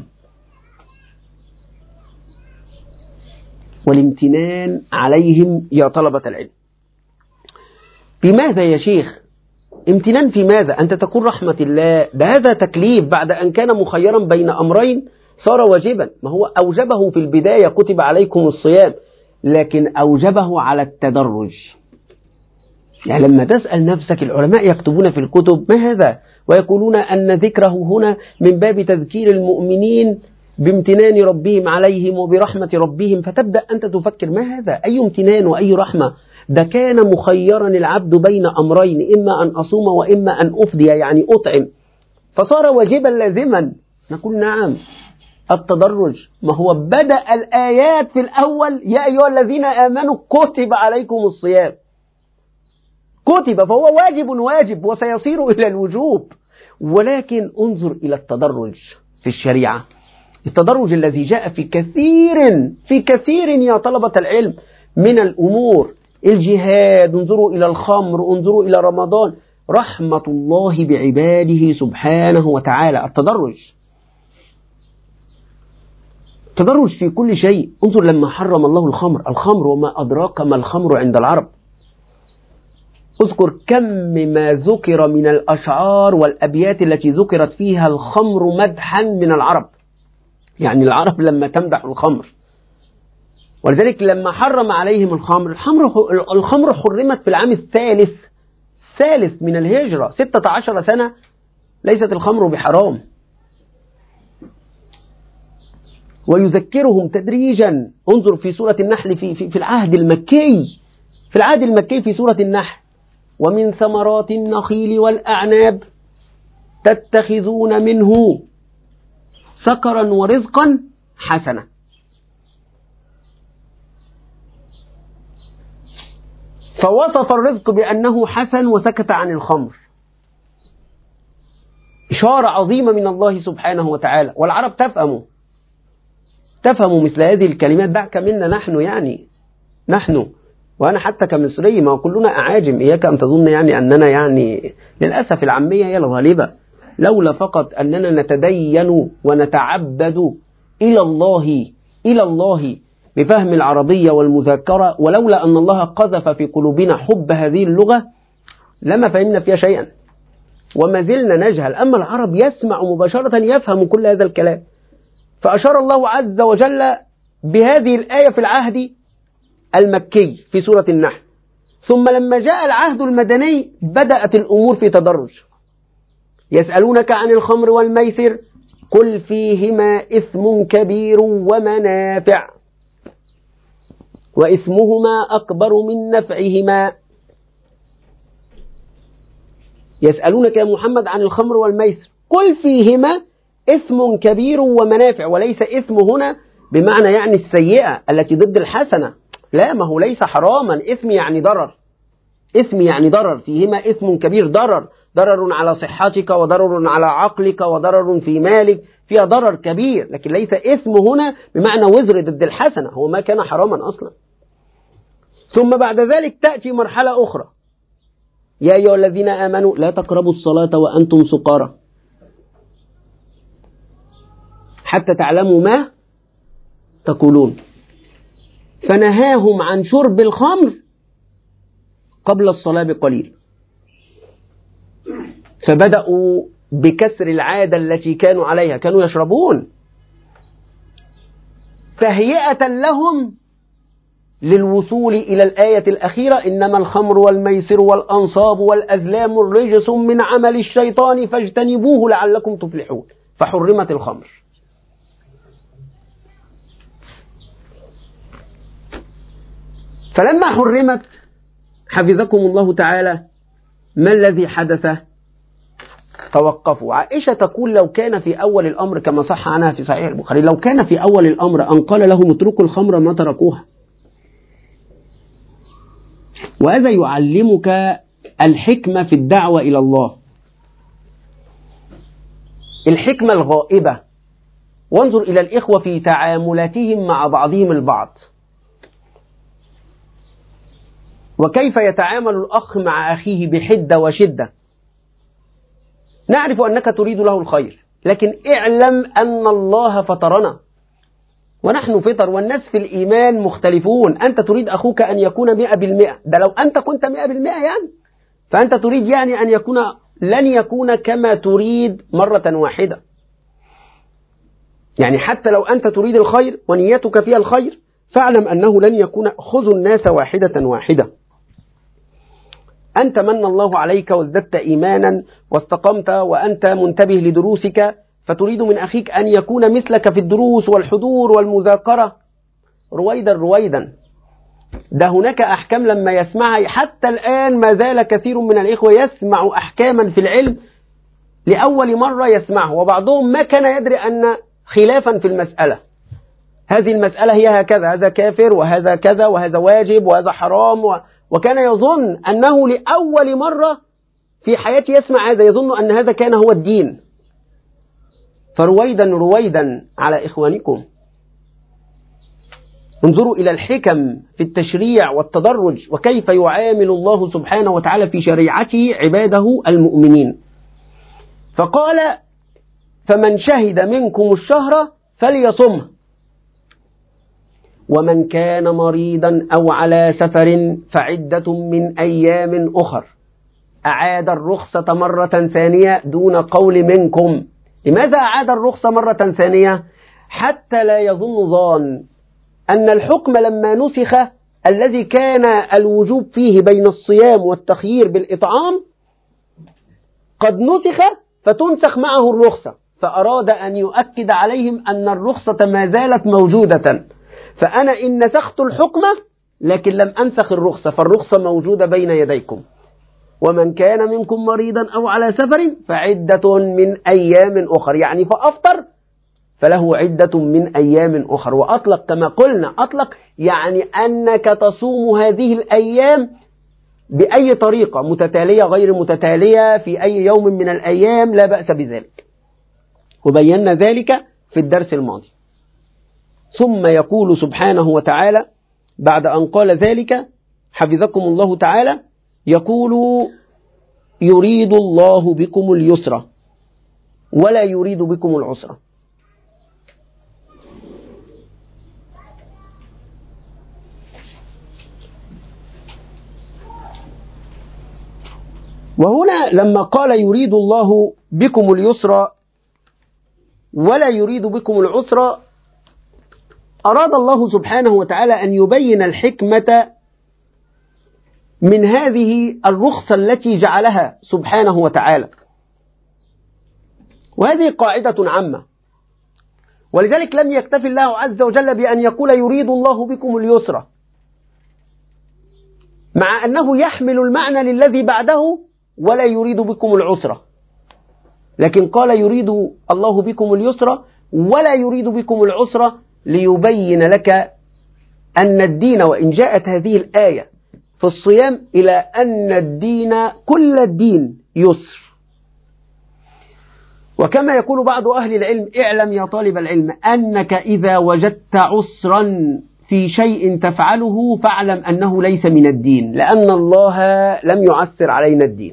والامتنان عليهم يا طلبة العلم. بماذا يا شيخ؟ امتنان في ماذا؟ أنت تقول رحمة الله، ده هذا تكليف بعد أن كان مخيرا بين أمرين صار واجبا. ما هو أوجبه في البداية كتب عليكم الصيام، لكن أوجبه على التدرج. يعني لما تسأل نفسك، العلماء يكتبون في الكتب ما هذا، ويقولون أن ذكره هنا من باب تذكير المؤمنين بامتنان ربهم عليهم وبرحمة ربهم، فتبدأ أنت تفكر ما هذا، أي امتنان وأي رحمة؟ ده كان مخيرا العبد بين أمرين، إما أن أصوم وإما أن أفدي، يعني أطعم، فصار واجبا لازما. نقول نعم، التدرج. ما هو بدأ الآيات في الأول يا أيها الذين آمنوا كتب عليكم الصيام، كتب، فهو واجب واجب وسيصير إلى الوجوب، ولكن انظر إلى التدرج في الشريعة، التدرج الذي جاء في كثير في كثير يا طلبة العلم من الأمور، الجهاد، انظروا إلى الخمر، انظروا إلى رمضان، رحمة الله بعباده سبحانه وتعالى. التدرج تدرج في كل شيء. انظر لما حرم الله الخمر، الخمر وما أدراك ما الخمر عند العرب. اذكر كم ما ذكر من الأشعار والأبيات التي ذكرت فيها الخمر مدحا من العرب، يعني العرب لما تمدح الخمر. ولذلك لما حرم عليهم الخمر، الخمر حرمت في العام الثالث ثالث من الهجرة، ستة عشر سنة ليست الخمر بحرام. ويذكرهم تدريجا. انظر في سورة النحل في, في, في العهد المكي في العهد المكي في سورة النحل: ومن ثمرات النخيل والأعناب تتخذون منه سكرا ورزقا حسنا. فوصف الرزق بأنه حسن وسكت عن الخمر، إشارة عظيمة من الله سبحانه وتعالى. والعرب تفهم تفهم مثل هذه الكلمات. دعك منا نحن، يعني نحن وأنا حتى كمصري، ما كلنا أعاجم، إياك أن تظن يعني أننا يعني للأسف العامية هي الغالبة، لولا فقط أننا نتدين ونتعبد إلى الله إلى الله بفهم العربية والمذاكرة، ولولا أن الله قذف في قلوبنا حب هذه اللغة لما فهمنا فيها شيئا، وما زلنا نجهل. أما العرب يسمع مباشرة، يفهم كل هذا الكلام. فأشار الله عز وجل بهذه الآية في العهد المكي في سورة النحل. ثم لما جاء العهد المدني بدأت الأمور في تدرج. يسألونك عن الخمر والميسر قل فيهما إثم كبير ومنافع وإثمهما أكبر من نفعهما. يسألونك يا محمد عن الخمر والميسر قل فيهما إثم كبير ومنافع، وليس إثم هنا بمعنى يعني السيئة التي ضد الحسنة، لا، ما هو ليس حراما، إثم يعني ضرر، إثم يعني ضرر، فيهما إثم كبير، ضرر ضرر على صحتك وضرر على عقلك وضرر في مالك، فيها ضرر كبير، لكن ليس إثم هنا بمعنى وزر ضد الحسنة، هو ما كان حراما أصلا. ثم بعد ذلك تأتي مرحلة أخرى: يا أيها الذين آمنوا لا تقربوا الصلاة وأنتم سكارى حتى تعلموا ما تقولون، فنهاهم عن شرب الخمر قبل الصلاة بقليل. فبدأوا بكسر العادة التي كانوا عليها، كانوا يشربون تهيئة لهم للوصول إلى الآية الأخيرة: إنما الخمر والميسر والأنصاب والأزلام رجس من عمل الشيطان فاجتنبوه لعلكم تفلحون، فحرمت الخمر. فلما حرمت حفظكم الله تعالى ما الذي حدث؟ توقفوا. عائشة تقول: لو كان في أول الأمر كما صح عنها في صحيح البخاري، لو كان في أول الأمر أن قال لهم اتركوا الخمر ما تركوها. وهذا يعلمك الحكمة في الدعوة إلى الله، الحكمة الغائبة. وانظر إلى الإخوة في تعاملاتهم مع بعضهم البعض، وكيف يتعامل الأخ مع أخيه بحدة وشدة. نعرف أنك تريد له الخير، لكن اعلم أن الله فطرنا ونحن فطر، والناس في الإيمان مختلفون. أنت تريد أخوك أن يكون مئة بالمئة، ده لو أنت كنت مئة بالمئة يعني، فأنت تريد يعني أن يكون، لن يكون كما تريد مرة واحدة. يعني حتى لو أنت تريد الخير ونيتك فيها الخير، فاعلم أنه لن يكون خذ الناس واحدة واحدة. أنت من الله عليك وازددت إيمانا واستقمت وأنت منتبه لدروسك، فتريد من أخيك أن يكون مثلك في الدروس والحضور والمذاكرة. رويدا رويدا، ده هناك أحكام لما يسمعها، حتى الآن ما زال كثير من الإخوة يسمع أحكاما في العلم لأول مرة يسمعه، وبعضهم ما كان يدري أن خلافا في المسألة. هذه المسألة هي هكذا، هذا كافر وهذا كذا وهذا واجب وهذا حرام، و... وكان يظن أنه لأول مرة في حياته يسمع هذا، يظن أن هذا كان هو الدين. فرويدا رويدا على إخوانكم، انظروا إلى الحكم في التشريع والتدرج، وكيف يعامل الله سبحانه وتعالى في شريعته عباده المؤمنين. فقال: فمن شهد منكم الشهر فليصمه، ومن كان مريضا أو على سفر فعدة من أيام أخر. أعاد الرخصة مرة ثانية دون قول منكم. لماذا أعاد الرخصة مرة ثانية؟ حتى لا يظن ظان أن الحكم لما نسخ الذي كان الوجوب فيه بين الصيام والتخيير بالإطعام قد نسخ فتنسخ معه الرخصة، فأراد أن يؤكد عليهم أن الرخصة ما زالت موجودة. فأنا إن نسخت الحكم لكن لم أنسخ الرخصة، فالرخصة موجودة بين يديكم. ومن كان منكم مريضا أو على سفر فعدة من أيام أخر، يعني فأفطر فله عدة من أيام أخر. وأطلق كما قلنا، أطلق يعني أنك تصوم هذه الأيام بأي طريقة، متتالية غير متتالية، في أي يوم من الأيام لا بأس بذلك، وبينا ذلك في الدرس الماضي. ثم يقول سبحانه وتعالى بعد أن قال ذلك حفظكم الله تعالى، يقول: يريد الله بكم اليسر ولا يريد بكم العسر. وهنا لما قال يريد الله بكم اليسر ولا يريد بكم العسر، أراد الله سبحانه وتعالى أن يبين الحكمة من هذه الرخصة التي جعلها سبحانه وتعالى، وهذه قاعدة عامة. ولذلك لم يكتفي الله عز وجل بأن يقول يريد الله بكم اليسر، مع أنه يحمل المعنى للذي بعده ولا يريد بكم العسر، لكن قال يريد الله بكم اليسر ولا يريد بكم العسر ليبين لك أن الدين، وإن جاءت هذه الآية في الصيام إلى أن الدين كل الدين يسر. وكما يقول بعض أهل العلم: اعلم يا طالب العلم أنك إذا وجدت عسرا في شيء تفعله فاعلم أنه ليس من الدين، لأن الله لم يعسر علينا الدين.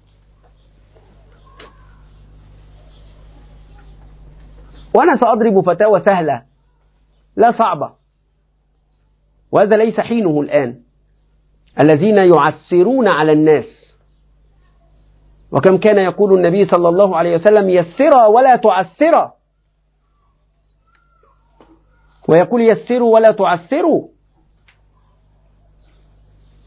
وأنا سأضرب فتاوى سهلة لا صعبة، وهذا ليس حينه الآن، الذين يعسرون على الناس. وكم كان يقول النبي صلى الله عليه وسلم: يسرا ولا تعسرا، ويقول يسروا ولا تعسروا.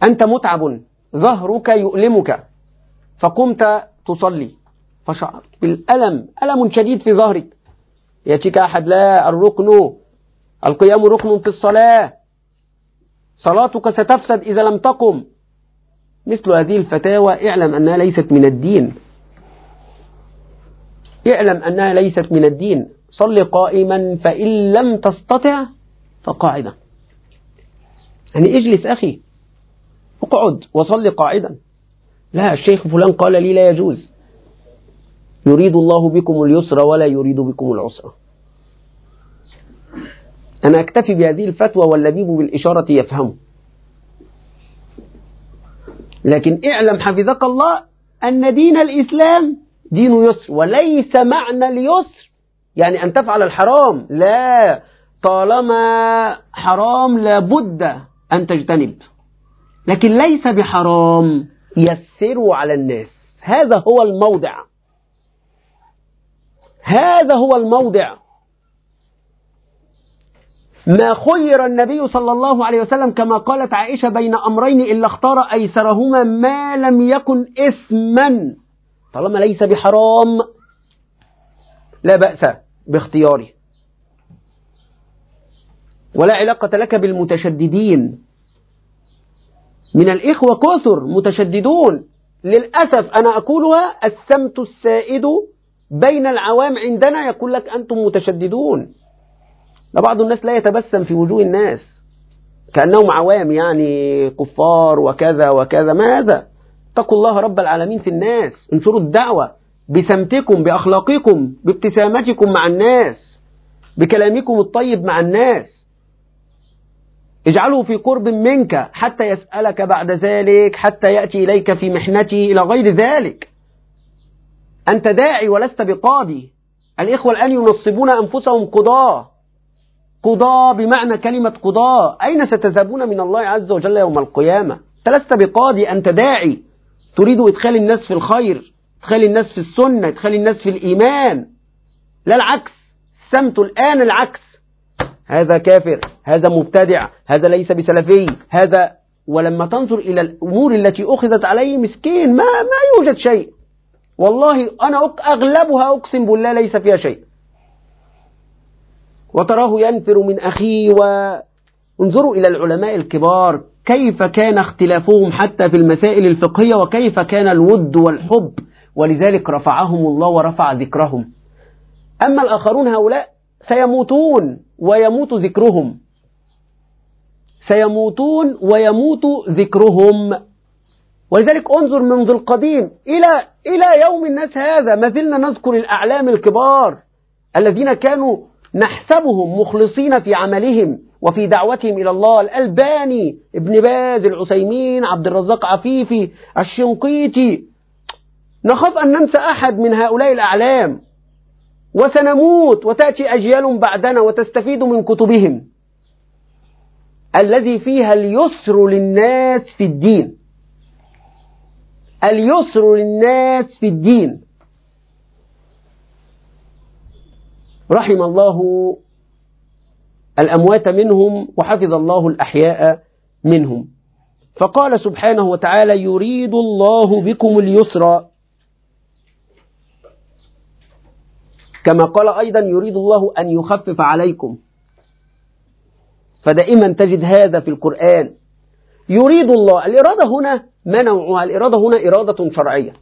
أنت متعب ظهرك يؤلمك فقمت تصلي فشعرت بالألم، ألم شديد في ظهرك، يأتيك أحد لا الركن القيام ركن في الصلاة، صلاتك ستفسد إذا لم تقم. مثل هذه الفتاوى اعلم أنها ليست من الدين، اعلم أنها ليست من الدين. صل قائما فإن لم تستطع فقاعدا، يعني اجلس أخي، اقعد وصل قاعدا. لا، الشيخ فلان قال لي لا يجوز. يريد الله بكم اليسر ولا يريد بكم العسر. أنا أكتفي بهذه الفتوى واللبيب بالإشارة يفهم. لكن اعلم حفظك الله أن دين الإسلام دين يسر، وليس معنى اليسر يعني أن تفعل الحرام، لا، طالما حرام لابد أن تجتنب، لكن ليس بحرام يسروا على الناس. هذا هو الموضع، هذا هو الموضع. ما خير النبي صلى الله عليه وسلم كما قالت عائشة بين أمرين إلا اختار أيسرهما ما لم يكن إثما. طالما ليس بحرام لا بأس باختياره. ولا علاقة لك بالمتشددين، من الإخوة كثر متشددون للأسف، أنا أقولها السمت السائد بين العوام عندنا يقول لك أنتم متشددون. بعض الناس لا يتبسم في وجوه الناس كأنهم عوام يعني كفار وكذا وكذا. ماذا؟ اتقوا الله رب العالمين في الناس، انشروا الدعوة بسمتكم بأخلاقكم بابتسامتكم مع الناس بكلامكم الطيب مع الناس. اجعله في قرب منك حتى يسألك بعد ذلك، حتى يأتي إليك في محنته إلى غير ذلك. أنت داعي ولست بقاضي. الإخوة الآن ينصبون أنفسهم قضاة، قضاة بمعنى كلمة قضاة. أين ستذهبون من الله عز وجل يوم القيامة؟ أنت لست بقاضي، أنت داعي تريد إدخال الناس في الخير، إدخال الناس في السنة، إدخال الناس في الإيمان، لا العكس. سمت الآن العكس، هذا كافر، هذا مبتدع، هذا ليس بسلفي، هذا. ولما تنظر إلى الأمور التي أخذت عليه مسكين ما ما يوجد شيء، والله أنا أغلبها أقسم بالله ليس فيها شيء. وتراه ينفر من أخيه. وانظروا إلى العلماء الكبار كيف كان اختلافهم حتى في المسائل الفقهية، وكيف كان الود والحب، ولذلك رفعهم الله ورفع ذكرهم. أما الآخرون هؤلاء سيموتون ويموت ذكرهم، سيموتون ويموت ذكرهم. ولذلك انظر منذ القديم إلى إلى يوم الناس هذا ما زلنا نذكر الأعلام الكبار الذين كانوا نحسبهم مخلصين في عملهم وفي دعوتهم إلى الله. الألباني، ابن باز، العثيمين، عبد الرزاق عفيفي، الشنقيطي. نخاف أن ننسى أحد من هؤلاء الأعلام، وسنموت وتأتي أجيال بعدنا وتستفيد من كتبهم الذي فيها اليسر للناس في الدين، اليسر للناس في الدين. رحم الله الأموات منهم وحفظ الله الأحياء منهم. فقال سبحانه وتعالى يريد الله بكم اليسر، كما قال أيضا يريد الله أن يخفف عليكم. فدائما تجد هذا في القرآن، يريد الله. الإرادة هنا ما نوعها؟ الإرادة هنا إرادة شرعية،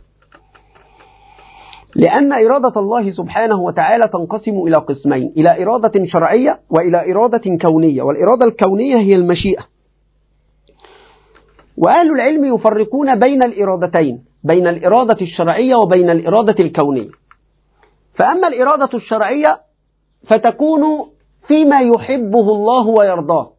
لأن إرادة الله سبحانه وتعالى تنقسم إلى قسمين، إلى إرادة شرعية وإلى إرادة كونية. والإرادة الكونية هي المشيئة. وأهل العلم يفرقون بين الإرادتين، بين الإرادة الشرعية وبين الإرادة الكونية. فأما الإرادة الشرعية فتكون فيما يحبه الله ويرضاه،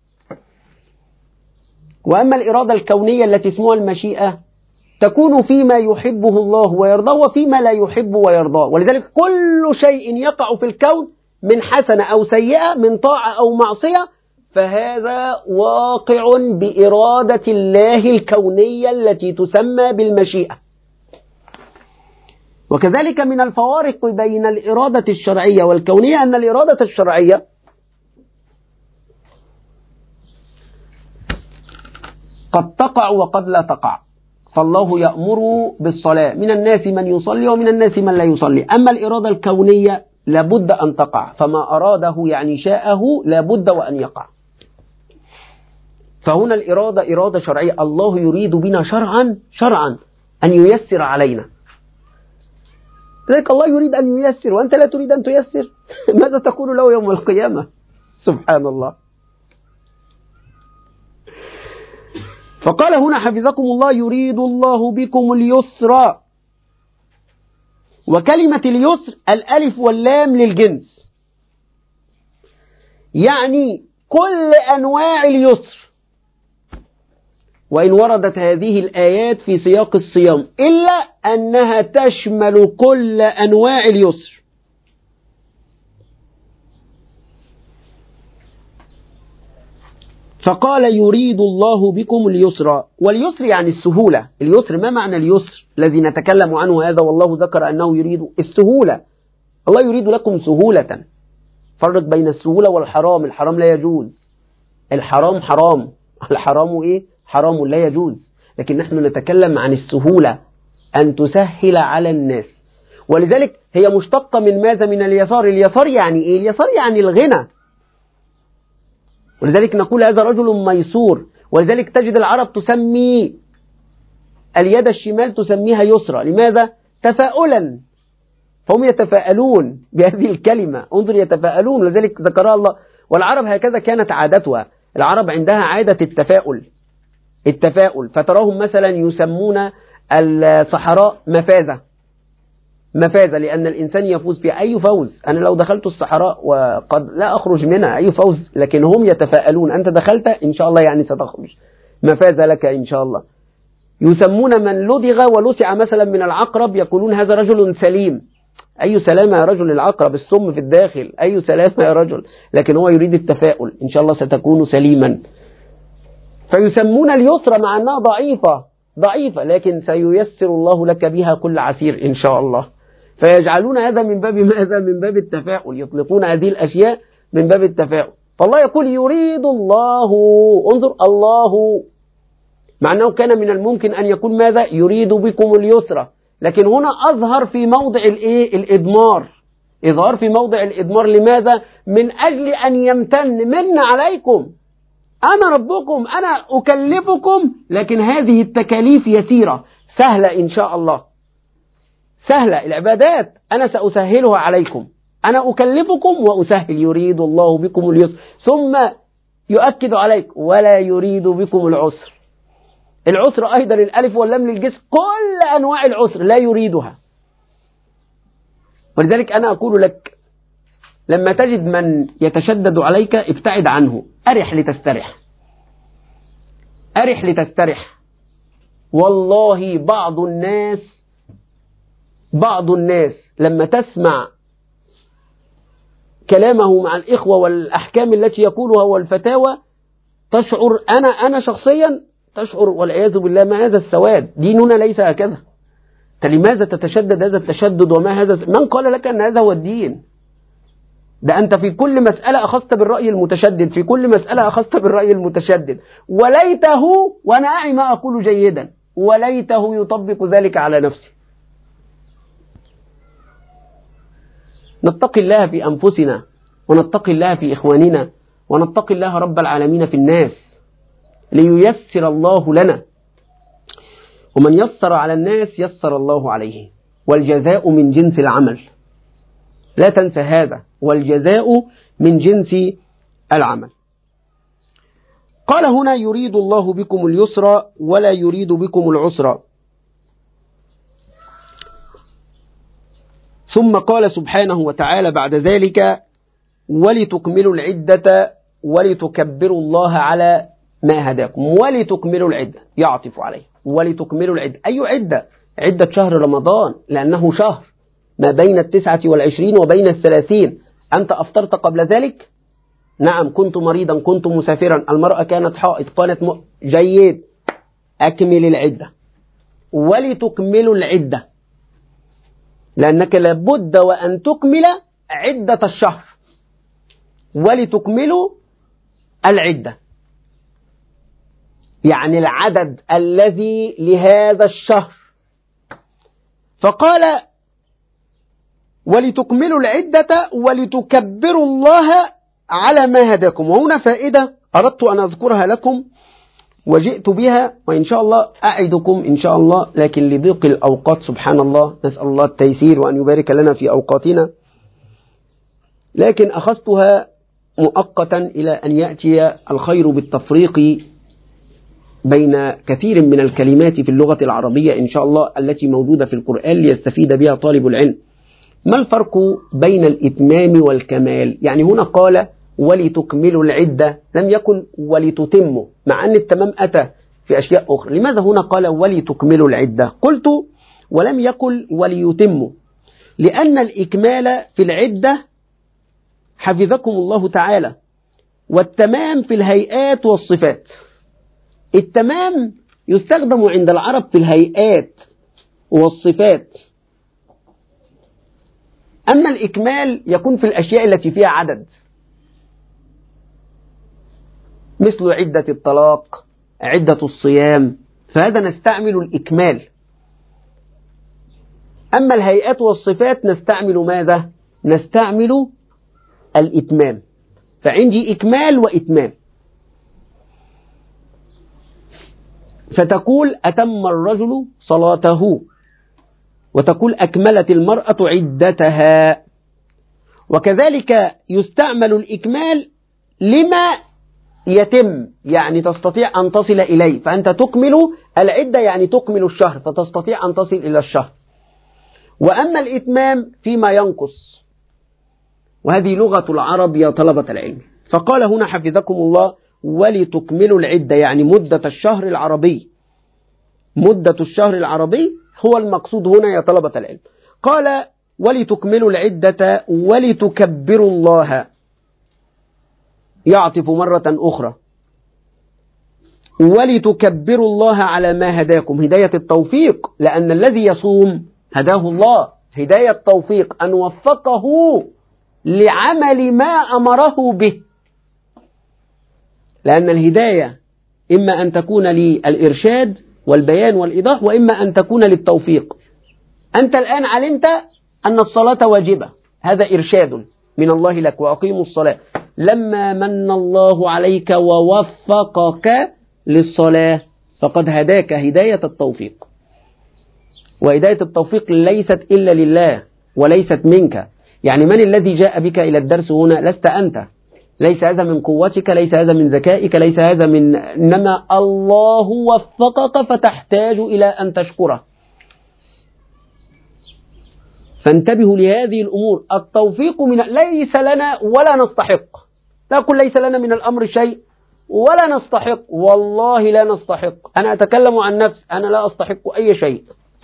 وأما الإرادة الكونية التي اسمها المشيئة تكون فيما يحبه الله ويرضاه وفيما لا يحب ويرضاه. ولذلك كل شيء يقع في الكون من حسنة أو سيئة، من طاعة أو معصية، فهذا واقع بإرادة الله الكونية التي تسمى بالمشيئة. وكذلك من الفوارق بين الإرادة الشرعية والكونية أن الإرادة الشرعية قد تقع وقد لا تقع، فالله يأمر بالصلاة، من الناس من يصلي ومن الناس من لا يصلي. أما الإرادة الكونية لابد أن تقع، فما أراده يعني شاءه لابد وأن يقع. فهنا الإرادة إرادة شرعية، الله يريد بنا شرعا شرعا أن ييسر علينا. لذلك الله يريد أن ييسر وأنت لا تريد أن تيسر، ماذا تقول له يوم القيامة؟ سبحان الله. فقال هنا حفظكم الله يريد الله بكم اليسر، وكلمة اليسر الألف واللام للجنس، يعني كل أنواع اليسر. وإن وردت هذه الآيات في سياق الصيام إلا أنها تشمل كل أنواع اليسر. فقال يريد الله بكم اليسر، واليسر يعني السهولة. اليسر ما معنى اليسر الذي نتكلم عنه هذا؟ والله ذكر أنه يريد السهولة، الله يريد لكم سهولة. فرق بين السهولة والحرام، الحرام لا يجوز، الحرام حرام، الحرام إيه؟ حرام لا يجوز. لكن نحن نتكلم عن السهولة، أن تسهل على الناس. ولذلك هي مشتقة من ماذا؟ من اليسار. اليسار يعني إيه؟ اليسار يعني الغنى. ولذلك نقول هذا رجل ميسور. ولذلك تجد العرب تسمي اليد الشمال تسميها يسرى. لماذا؟ تفاؤلا، فهم يتفاءلون بهذه الكلمة. انظر يتفاءلون، ولذلك ذكرها الله. والعرب هكذا كانت عادتها، العرب عندها عادة التفاؤل التفاؤل فتراهم مثلا يسمون الصحراء مفازة مفازة لأن الإنسان يفوز في أي فوز. أنا لو دخلت الصحراء وقد لا أخرج منها أي فوز، لكن هم يتفاءلون، أنت دخلت إن شاء الله يعني ستخرج، مفازة لك إن شاء الله. يسمون من لدغ ولسع مثلا من العقرب يقولون هذا رجل سليم. أي سلامة يا رجل، العقرب السم في الداخل، أي سلامة يا رجل، لكن هو يريد التفاؤل، إن شاء الله ستكون سليما. فيسمون اليسرى مع أنها ضعيفة ضعيفة لكن سييسر الله لك بها كل عسير إن شاء الله. فيجعلون هذا من باب ماذا؟ من باب التفاؤل، يطلقون هذه الأشياء من باب التفاؤل. فالله يقول يريد الله، انظر الله، مع أنه كان من الممكن أن يكون ماذا؟ يريد بكم اليسرى، لكن هنا أظهر في موضع الإيه؟ الإضمار، إظهار في موضع الإضمار. لماذا؟ من أجل أن يمتن من عليكم، أنا ربكم، أنا أكلفكم، لكن هذه التكاليف يسيرة سهلة إن شاء الله، سهلة. العبادات أنا سأسهلها عليكم، أنا أكلفكم وأسهل. يريد الله بكم اليسر، ثم يؤكد عليك ولا يريد بكم العسر. العسر أيضا الألف واللام للجنس، كل أنواع العسر لا يريدها. ولذلك أنا أقول لك لما تجد من يتشدد عليك ابتعد عنه، أرح لتسترح، أرح لتسترح. والله بعض الناس بعض الناس لما تسمع كلامه مع الإخوة والأحكام التي يقولها والفتاوى تشعر، أنا أنا شخصيا تشعر والعياذ بالله ما هذا السواد، ديننا ليس هكذا. لماذا تتشدد هذا التشدد؟ وما هذا؟ من قال لك أن هذا هو الدين؟ ده أنت في كل مسألة أخذت بالرأي المتشدد، في كل مسألة أخذت بالرأي المتشدد. وليته، وأنا أعي ما أقول جيدا، وليته يطبق ذلك على نفسه. نتقي الله في أنفسنا، ونتقي الله في إخواننا، ونتقي الله رب العالمين في الناس لييسر الله لنا. ومن يسر على الناس يسر الله عليه، والجزاء من جنس العمل، لا تنسى هذا، والجزاء من جنس العمل. قال هنا يريد الله بكم اليسر ولا يريد بكم العسر. ثم قال سبحانه وتعالى بعد ذلك ولتكملوا العدة ولتكبروا الله على ما هداكم. ولتكملوا العدة يعطف عليه، ولتكملوا العدة. أي عدة؟ عدة شهر رمضان، لأنه شهر ما بين التسعة والعشرين وبين الثلاثين. أنت أفطرت قبل ذلك؟ نعم. كنت مريضا، كنت مسافرا، المرأة كانت حائض، كانت م... جيد. أكمل العدة، ولتكملوا العدة، لأنك لابد وأن تكمل عدة الشهر. ولتكملوا العدة يعني العدد الذي لهذا الشهر. فقال ولتكملوا العدة ولتكبروا الله على ما هداكم. وهنا فائدة أردت أن أذكرها لكم وجئت بها، وإن شاء الله أعدكم إن شاء الله، لكن لضيق الأوقات سبحان الله، نسأل الله التيسير وأن يبارك لنا في أوقاتنا، لكن أخذتها مؤقتا إلى أن يأتي الخير بالتفريق بين كثير من الكلمات في اللغة العربية إن شاء الله التي موجودة في القرآن ليستفيد بها طالب العلم. ما الفرق بين الإتمام والكمال؟ يعني هنا قال ولتكملوا العدة، لم يكن ولتتموا، مع أن التمام أتى في أشياء أخرى. لماذا هنا قال ولتكملوا العدة؟ قلت ولم يقل وليتموا، لأن الإكمال في العدة حفظكم الله تعالى، والتمام في الهيئات والصفات. التمام يستخدم عند العرب في الهيئات والصفات، أما الإكمال يكون في الأشياء التي فيها عدد، مثل عدة الطلاق، عدة الصيام، فهذا نستعمل الإكمال. أما الهيئات والصفات نستعمل ماذا؟ نستعمل الإتمام. فعندي إكمال وإتمام. فتقول أتم الرجل صلاته، وتقول أكملت المرأة عدتها. وكذلك يستعمل الإكمال لما يتم، يعني تستطيع أن تصل إليه، فأنت تكمل العدة يعني تكمل الشهر، فتستطيع أن تصل إلى الشهر. وأما الإتمام فيما ينقص، وهذه لغة العرب يا طلبة العلم. فقال هنا حفظكم الله ولتكملوا العدة، يعني مدة الشهر العربي، مدة الشهر العربي هو المقصود هنا يا طلبة العلم. قال ولتكملوا العدة ولتكبروا الله، يعطف مرة أخرى ولتكبروا الله على ما هداكم، هداية التوفيق، لأن الذي يصوم هداه الله، هداية التوفيق أن وفقه لعمل ما أمره به، لأن الهداية إما أن تكون للإرشاد والبيان والإيضاح، وإما أن تكون للتوفيق. أنت الآن علمت أن الصلاة واجبة، هذا إرشاد من الله لك، وأقيموا الصلاة. لما من الله عليك ووفقك للصلاة فقد هداك هداية التوفيق، وهداية التوفيق ليست إلا لله وليست منك. يعني من الذي جاء بك إلى الدرس هنا؟ لست أنت، ليس هذا من قوتك، ليس هذا من ذكائك، ليس هذا من، إنما الله وفقك فتحتاج إلى أن تشكره. فانتبهوا لهذه الأمور. التوفيق من ليس لنا ولا نستحق، لا أقول ليس لنا من الأمر شيء ولا نستحق، والله لا نستحق. أنا أتكلم عن نفسي، أنا لا أستحق أي شيء،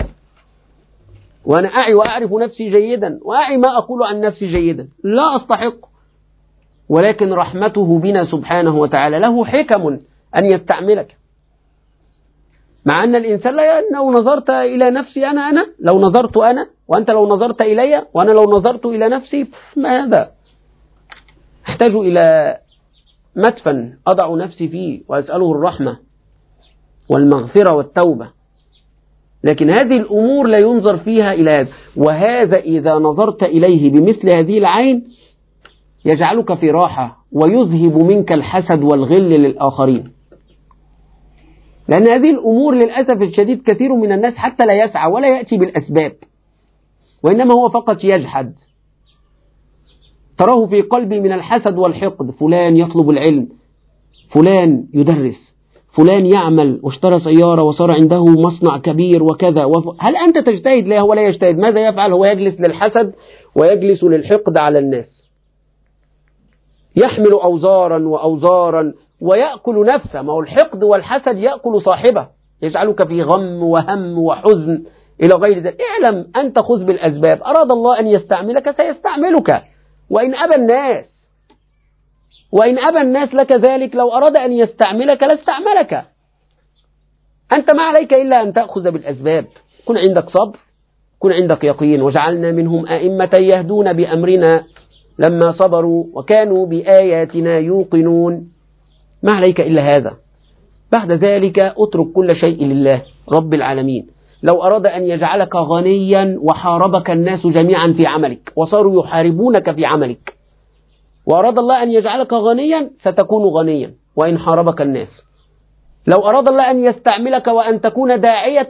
وأنا أعي وأعرف نفسي جيدا، وأعي ما أقول عن نفسي جيدا، لا أستحق. ولكن رحمته بنا سبحانه وتعالى له حكم أن يستعملك. مع أن الإنسان لا، لو نظرت إلى نفسي أنا أنا لو نظرت أنا وأنت لو نظرت إلي وأنا لو نظرت إلى نفسي، ما هذا؟ أحتاج إلى مدفن أضع نفسي فيه وأسأله الرحمة والمغفرة والتوبة. لكن هذه الأمور لا ينظر فيها إلى هذا، وهذا إذا نظرت إليه بمثل هذه العين يجعلك في راحة ويذهب منك الحسد والغل للآخرين. لأن هذه الأمور للأسف الشديد كثير من الناس حتى لا يسعى ولا يأتي بالأسباب، وإنما هو فقط يجحد. تراه في قلبي من الحسد والحقد، فلان يطلب العلم، فلان يدرس، فلان يعمل واشترى سيارة وصار عنده مصنع كبير وكذا وف... هل أنت تجتهد له ولا يجتهد؟ ماذا يفعل؟ هو يجلس للحسد ويجلس للحقد على الناس، يحمل أوزارا وأوزارا ويأكل نفسه. ما هو الحقد والحسد يأكل صاحبه، يجعلك في غم وهم وحزن إلى غير ذلك. اعلم أنت خذ بالأسباب، أراد الله أن يستعملك سيستعملك، وإن أبى الناس وإن أبى الناس لك ذلك، لو أراد أن يستعملك لاستعملك. أنت ما عليك إلا أن تأخذ بالأسباب، كن عندك صبر، كن عندك يقين. وجعلنا منهم أئمة يهدون بأمرنا لما صبروا وكانوا بآياتنا يوقنون. ما عليك إلا هذا، بعد ذلك اترك كل شيء لله رب العالمين. لو أراد أن يجعلك غنيا وحاربك الناس جميعا في عملك وصاروا يحاربونك في عملك، وأراد الله أن يجعلك غنيا ستكون غنيا وإن حاربك الناس. لو أراد الله أن يستعملك وأن تكون داعية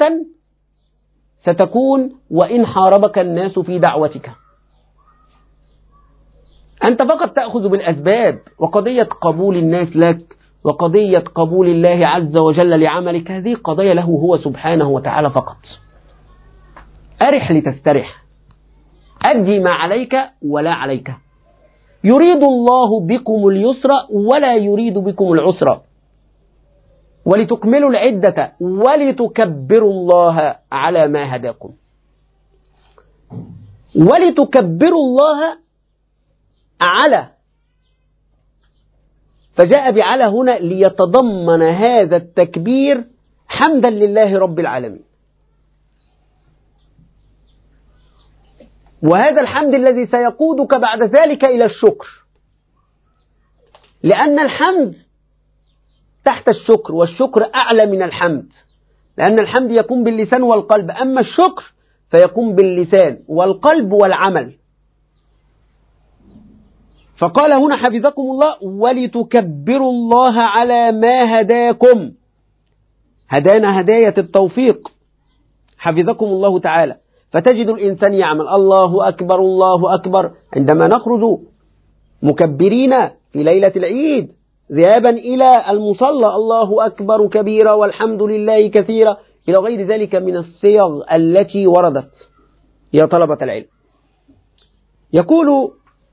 ستكون وإن حاربك الناس في دعوتك. أنت فقط تأخذ بالأسباب، وقضية قبول الناس لك وقضية قبول الله عز وجل لعملك هذه قضية له هو سبحانه وتعالى فقط. أرح لتسترح، أدي ما عليك ولا عليك. يريد الله بكم اليسر ولا يريد بكم العسر ولتكملوا العدة ولتكبروا الله على ما هداكم. ولتكبروا الله على، فجاء بعلى هنا ليتضمن هذا التكبير حمدا لله رب العالمين. وهذا الحمد الذي سيقودك بعد ذلك إلى الشكر، لأن الحمد تحت الشكر، والشكر أعلى من الحمد، لأن الحمد يكون باللسان والقلب، أما الشكر فيكون باللسان والقلب والعمل. فقال هنا حفظكم الله ولتكبروا الله على ما هداكم، هدانا هداية التوفيق حفظكم الله تعالى. فتجد الإنسان يعمل الله أكبر الله أكبر عندما نخرج مكبرين في ليلة العيد ذهابا إلى المصلى، الله أكبر كبيرا والحمد لله كثيرا إلى غير ذلك من الصيغ التي وردت يا طلبة العلم. يقول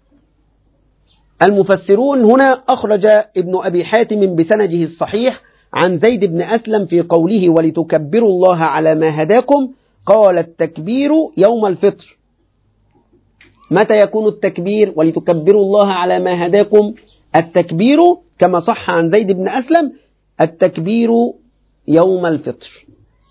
المفسرون هنا أخرج ابن أبي حاتم بسنده الصحيح عن زيد بن أسلم في قوله ولتكبروا الله على ما هداكم، قال التكبير يوم الفطر. متى يكون التكبير ولتكبروا الله على ما هداكم؟ التكبير كما صح عن زيد بن أسلم التكبير يوم الفطر.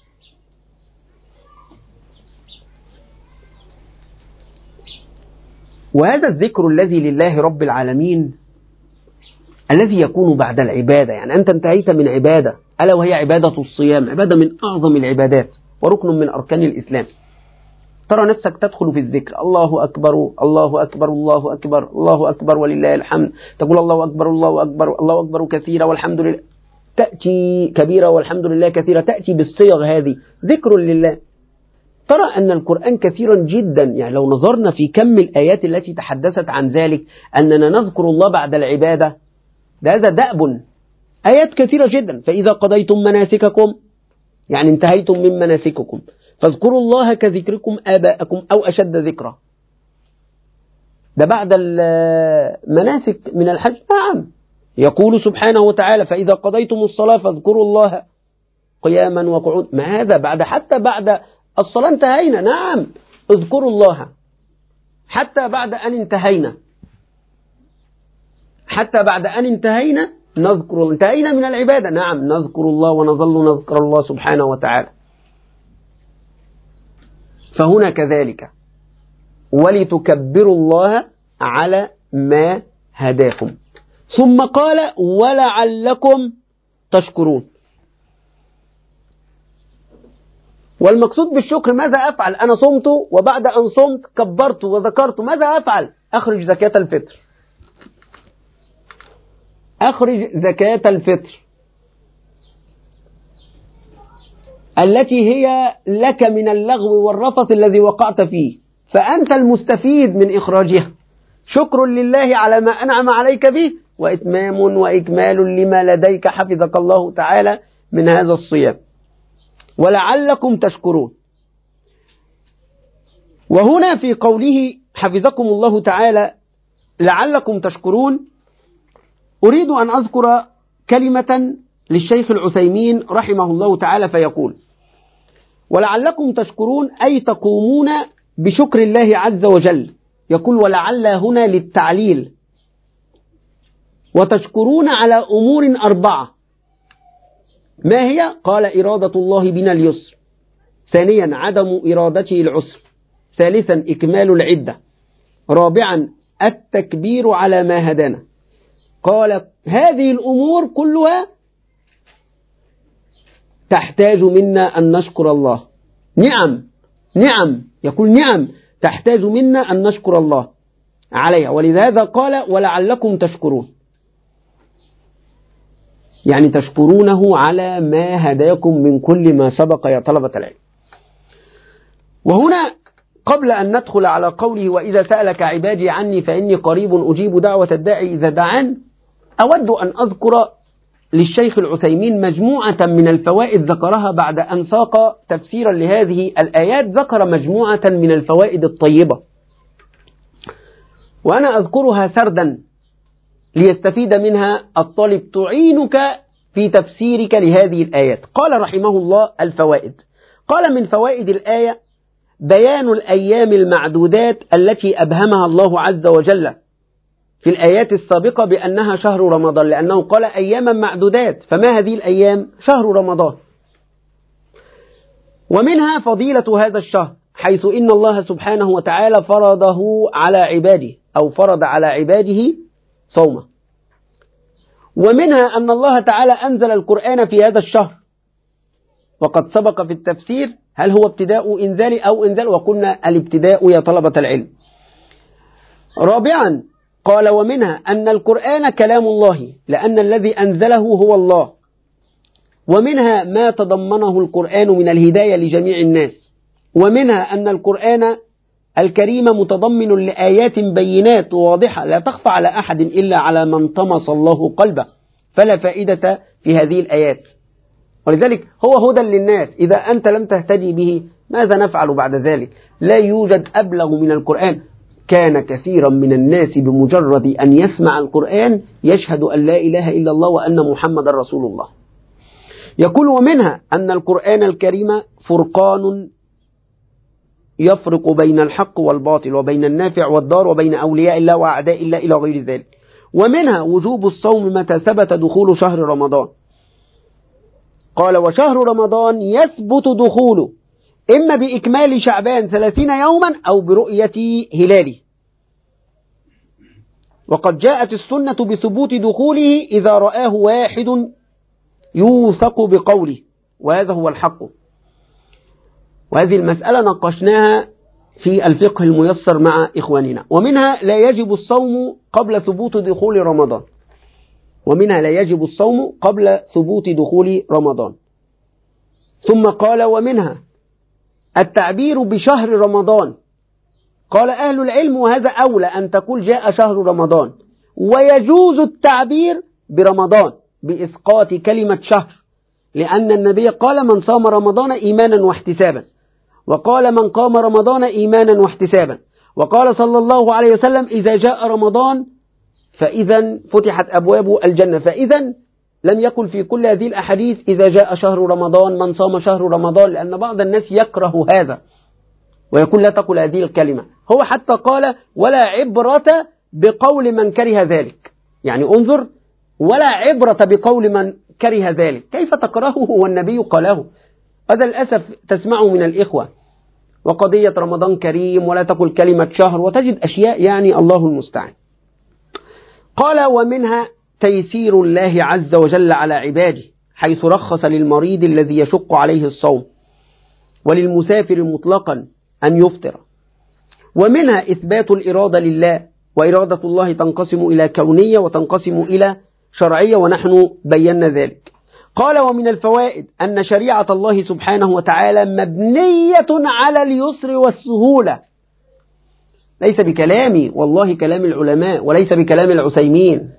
وهذا الذكر الذي لله رب العالمين الذي يكون بعد العبادة، يعني أنت انتهيت من عبادة ألا وهي عبادة الصيام، عبادة من أعظم العبادات وركن من أركان الإسلام، ترى نفسك تدخل في الذكر، الله أكبر الله أكبر الله أكبر الله أكبر ولله الحمد، تقول الله أكبر الله أكبر الله أكبر كثيرا والحمد لله، تأتي كبيرة والحمد لله كثيرا، تأتي بالصيغ هذه ذكر لله. ترى أن القرآن كثيرا جدا، يعني لو نظرنا في كم الآيات التي تحدثت عن ذلك أننا نذكر الله بعد العبادة، ده هذا دأب، آيات كثيرة جدا. فإذا قضيتم مناسككم يعني انتهيتم من مناسككم فاذكروا الله كذكركم آباءكم أو أشد ذكرا. ده بعد المناسك من الحج. نعم، يقول سبحانه وتعالى فإذا قضيتم الصلاة فاذكروا الله قياما وقعود، ما هذا بعد، حتى بعد الصلاة انتهينا. نعم، اذكروا الله حتى بعد أن انتهينا، حتى بعد أن انتهينا نذكر، انتهينا من العبادة، نعم نذكر الله ونظل نذكر الله سبحانه وتعالى. فهنا كذلك ولتكبروا الله على ما هداكم، ثم قال ولعلكم تشكرون. والمقصود بالشكر ماذا أفعل؟ أنا صمت وبعد أن صمت كبرت وذكرت، ماذا أفعل؟ أخرج زكاة الفطر، أخرج زكاة الفطر التي هي لك من اللغو والرفث الذي وقعت فيه، فأنت المستفيد من إخراجها، شكر لله على ما أنعم عليك به وإتمام وإكمال لما لديك حفظك الله تعالى من هذا الصيام. ولعلكم تشكرون. وهنا في قوله حفظكم الله تعالى لعلكم تشكرون أريد أن أذكر كلمة للشيخ العثيمين رحمه الله تعالى، فيقول ولعلكم تشكرون أي تقومون بشكر الله عز وجل. يقول ولعل هنا للتعليل، وتشكرون على أمور أربعة. ما هي؟ قال إرادة الله بنا اليسر، ثانيا عدم إرادته العسر، ثالثا إكمال العدة، رابعا التكبير على ما هدانا. قال هذه الأمور كلها تحتاج منا أن نشكر الله. نعم نعم يقول نعم تحتاج منا أن نشكر الله عليها، ولذا قال ولعلكم تشكرون، يعني تشكرونه على ما هداكم من كل ما سبق يا طلبة العلم. وهنا قبل أن ندخل على قوله وإذا سألك عبادي عني فإني قريب أجيب دعوة الداعي إذا دعان، أود أن أذكر للشيخ العثيمين مجموعة من الفوائد ذكرها بعد أن ساق تفسيرا لهذه الآيات، ذكر مجموعة من الفوائد الطيبة وأنا أذكرها سردا ليستفيد منها الطالب تعينك في تفسيرك لهذه الآيات. قال رحمه الله الفوائد، قال من فوائد الآية بيان الأيام المعدودات التي أبهمها الله عز وجل في الآيات السابقة بأنها شهر رمضان، لأنه قال أياما معدودات، فما هذه الأيام؟ شهر رمضان. ومنها فضيلة هذا الشهر حيث إن الله سبحانه وتعالى فرضه على عباده أو فرض على عباده صومه. ومنها أن الله تعالى أنزل القرآن في هذا الشهر، وقد سبق في التفسير هل هو ابتداء إنزال أو إنزال، وقلنا الابتداء يا طلبة العلم. رابعا قال ومنها أن القرآن كلام الله لأن الذي أنزله هو الله. ومنها ما تضمنه القرآن من الهداية لجميع الناس. ومنها أن القرآن الكريم متضمن لآيات بينات واضحة لا تخفى على أحد إلا على من طمس الله قلبه، فلا فائدة في هذه الآيات، ولذلك هو هدى للناس. إذا أنت لم تهتدي به ماذا نفعل بعد ذلك؟ لا يوجد أبلغ من القرآن. كان كثيرا من الناس بمجرد أن يسمع القرآن يشهد أن لا إله إلا الله وأن محمد رسول الله. يقول ومنها أن القرآن الكريم فرقان يفرق بين الحق والباطل وبين النافع والضار وبين أولياء الله وأعداء الله إلى غير ذلك. ومنها وجوب الصوم متى ثبت دخول شهر رمضان. قال وشهر رمضان يثبت دخوله إما بإكمال شعبان ثلاثين يوما أو برؤية هلاله، وقد جاءت السنة بثبوت دخوله إذا رآه واحد يوثق بقوله، وهذا هو الحق. وهذه المسألة ناقشناها في الفقه الميسر مع إخواننا. ومنها لا يجب الصوم قبل ثبوت دخول رمضان. ومنها لا يجب الصوم قبل ثبوت دخول رمضان. ثم قال ومنها التعبير بشهر رمضان. قال أهل العلم وهذا أولى أن تقول جاء شهر رمضان، ويجوز التعبير برمضان بإسقاط كلمة شهر، لأن النبي قال من صام رمضان إيمانا واحتسابا، وقال من قام رمضان إيمانا واحتسابا، وقال صلى الله عليه وسلم إذا جاء رمضان فإذا فتحت أبواب الجنة. فإذا لم يقل في كل هذه الأحاديث إذا جاء شهر رمضان من صام شهر رمضان، لأن بعض الناس يكره هذا ويقول لا تقل هذه الكلمة. هو حتى قال ولا عبرة بقول من كره ذلك، يعني انظر ولا عبرة بقول من كره ذلك، كيف تكرهه والنبي قاله؟ هذا للأسف تسمعه من الإخوة، وقضية رمضان كريم ولا تقل كلمة شهر، وتجد أشياء يعني الله المستعان. قال ومنها تيسير الله عز وجل على عباده حيث رخص للمريض الذي يشق عليه الصوم وللمسافر مطلقا أن يفطر. ومنها إثبات الإرادة لله، وإرادة الله تنقسم إلى كونية وتنقسم إلى شرعية، ونحن بينا ذلك. قال ومن الفوائد أن شريعة الله سبحانه وتعالى مبنية على اليسر والسهولة، ليس بكلامي والله كلام العلماء وليس بكلام العثيمين.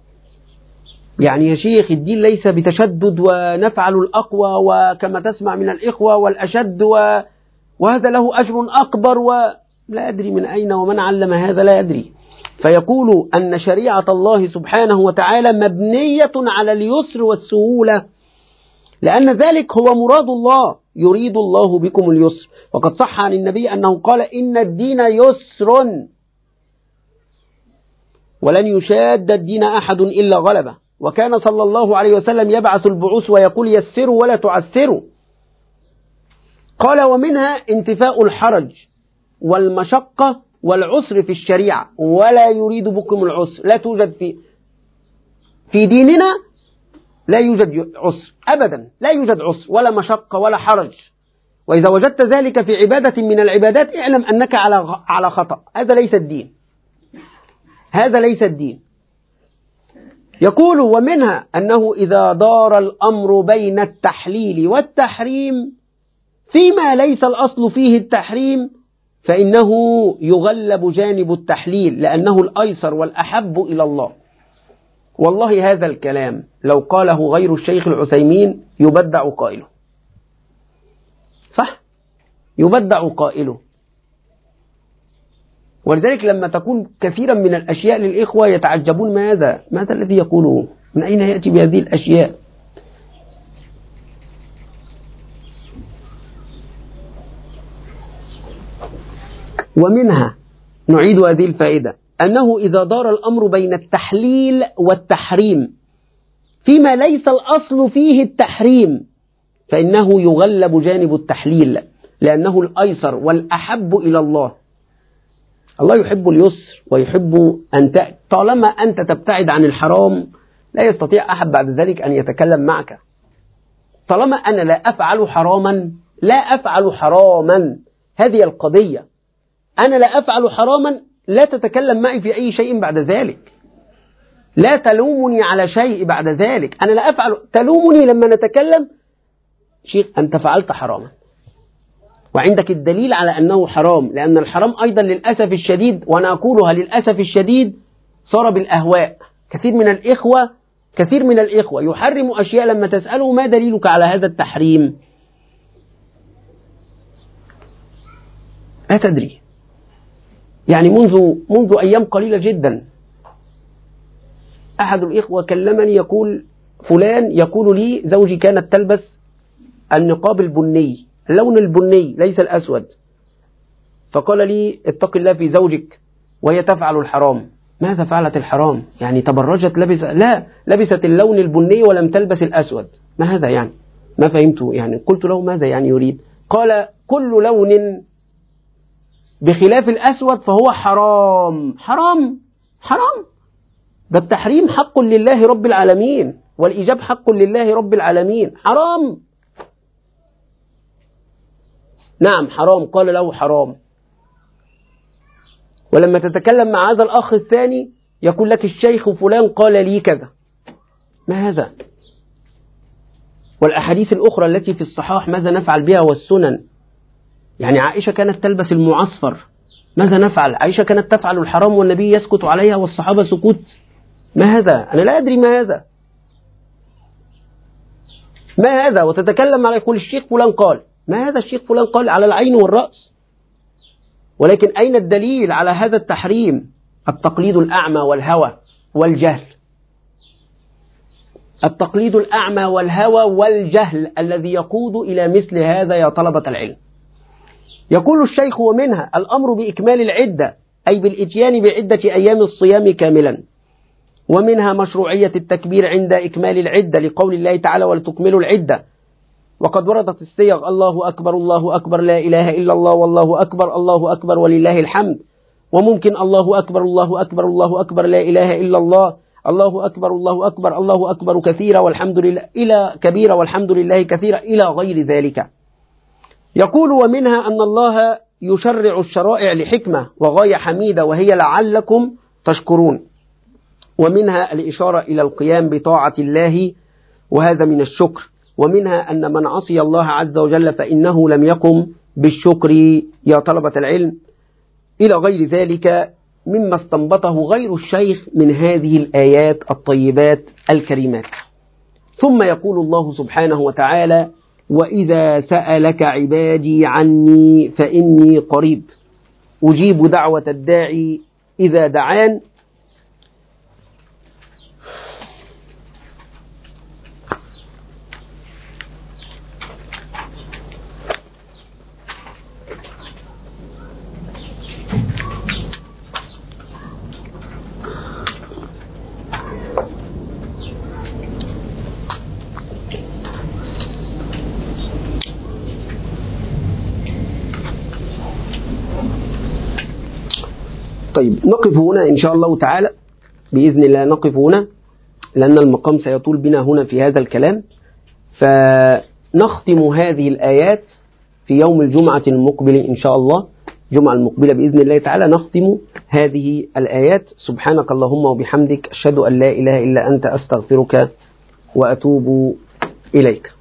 يعني يا شيخ الدين ليس بتشدد ونفعل الأقوى وكما تسمع من الإخوة والأشد و... وهذا له أجر أكبر، ولا أدري من أين ومن علم هذا لا يدري. فيقول أن شريعة الله سبحانه وتعالى مبنية على اليسر والسهولة، لأن ذلك هو مراد الله، يريد الله بكم اليسر. وقد صح عن النبي أنه قال إن الدين يسر ولن يشاد الدين أحد إلا غلبه. وكان صلى الله عليه وسلم يبعث البعوث ويقول يسروا ولا تعسروا. قال ومنها انتفاء الحرج والمشقة والعسر في الشريعة، ولا يريد بكم العسر، لا توجد في في ديننا لا يوجد عسر أبدا، لا يوجد عسر ولا مشقة ولا حرج. وإذا وجدت ذلك في عبادة من العبادات اعلم أنك على على خطأ. هذا ليس الدين، هذا ليس الدين. يقول ومنها أنه إذا دار الأمر بين التحليل والتحريم فيما ليس الأصل فيه التحريم فإنه يغلب جانب التحليل لأنه الأيسر والأحب إلى الله. والله هذا الكلام لو قاله غير الشيخ العثيمين يبدع قائله، صح؟ يبدع قائله. ولذلك لما تكون كثيرا من الأشياء للإخوة يتعجبون ماذا ماذا الذي يقوله، من أين يأتي بهذه الأشياء؟ ومنها نعيد هذه الفائدة أنه إذا دار الأمر بين التحليل والتحريم فيما ليس الأصل فيه التحريم فإنه يغلب جانب التحليل لأنه الأيسر والأحب إلى الله. الله يحب اليسر ويحب أن ت... طالما أنت تبتعد عن الحرام لا يستطيع أحد بعد ذلك أن يتكلم معك. طالما أنا لا أفعل حراما لا أفعل حراما، هذه القضية. أنا لا أفعل حراما لا تتكلم معي في أي شيء بعد ذلك، لا تلومني على شيء بعد ذلك. أنا لا أفعل، تلومني لما نتكلم شيخ أنت فعلت حراما وعندك الدليل على أنه حرام، لأن الحرام أيضا للأسف الشديد، وأنا أقولها للأسف الشديد، صار بالأهواء. كثير من الإخوة كثير من الإخوة يحرم أشياء لما تسأله ما دليلك على هذا التحريم لا تدري. يعني منذ منذ أيام قليلة جدا أحد الإخوة كلمني يقول فلان يقول لي زوجي كانت تلبس النقاب البني، اللون البني ليس الأسود، فقال لي اتق الله في زوجك وهي تفعل الحرام. ماذا فعلت الحرام؟ يعني تبرجت لبس؟ لا، لبست اللون البني ولم تلبس الأسود. ما هذا يعني؟ ما فهمته يعني. قلت له ماذا يعني يريد؟ قال كل لون بخلاف الأسود فهو حرام. حرام حرام، ده التحريم حق لله رب العالمين والإيجاب حق لله رب العالمين. حرام، نعم حرام، قال له حرام. ولما تتكلم مع هذا الأخ الثاني يقول لك الشيخ فلان قال لي كذا. ما هذا؟ والأحاديث الأخرى التي في الصحاح ماذا نفعل بها والسنن؟ يعني عائشة كانت تلبس المعصفر، ماذا نفعل؟ عائشة كانت تفعل الحرام والنبي يسكت عليها والصحابة سكوت. ما هذا؟ أنا لا أدري ما هذا، ما هذا؟ وتتكلم على يقول الشيخ فلان قال. ما هذا الشيخ فلان قال؟ على العين والرأس، ولكن أين الدليل على هذا التحريم؟ التقليد الأعمى والهوى والجهل، التقليد الأعمى والهوى والجهل الذي يقود إلى مثل هذا يا طلبة العلم. يقول الشيخ ومنها الأمر بإكمال العدة أي بالإتيان بعدة أيام الصيام كاملا. ومنها مشروعية التكبير عند إكمال العدة لقول الله تعالى ولتكملوا العدة. وقد وردت الصيغ الله أكبر الله أكبر لا إله إلا الله والله أكبر الله أكبر ولله الحمد. وممكن الله أكبر الله أكبر الله أكبر لا إله إلا الله الله أكبر الله أكبر الله أكبر كثيرا والحمد لله إلى كبيرا والحمد لله كثيرا إلى غير ذلك. يقول ومنها أن الله يشرع الشرائع لحكمة وغاية حميدة وهي لعلكم تشكرون. ومنها الإشارة إلى القيام بطاعة الله وهذا من الشكر. ومنها أن من عصي الله عز وجل فإنه لم يقم بالشكر يا طلبة العلم إلى غير ذلك مما استنبطه غير الشيخ من هذه الآيات الطيبات الكريمات. ثم يقول الله سبحانه وتعالى وإذا سألك عبادي عني فإني قريب أجيب دعوة الداعي إذا دعان. طيب نقف هنا إن شاء الله تعالى بإذن الله، نقف هنا لأن المقام سيطول بنا هنا في هذا الكلام، فنختم هذه الآيات في يوم الجمعة المقبل إن شاء الله، الجمعة المقبلة بإذن الله تعالى نختم هذه الآيات. سبحانك اللهم وبحمدك، أشهد أن لا إله إلا أنت، أستغفرك وأتوب إليك.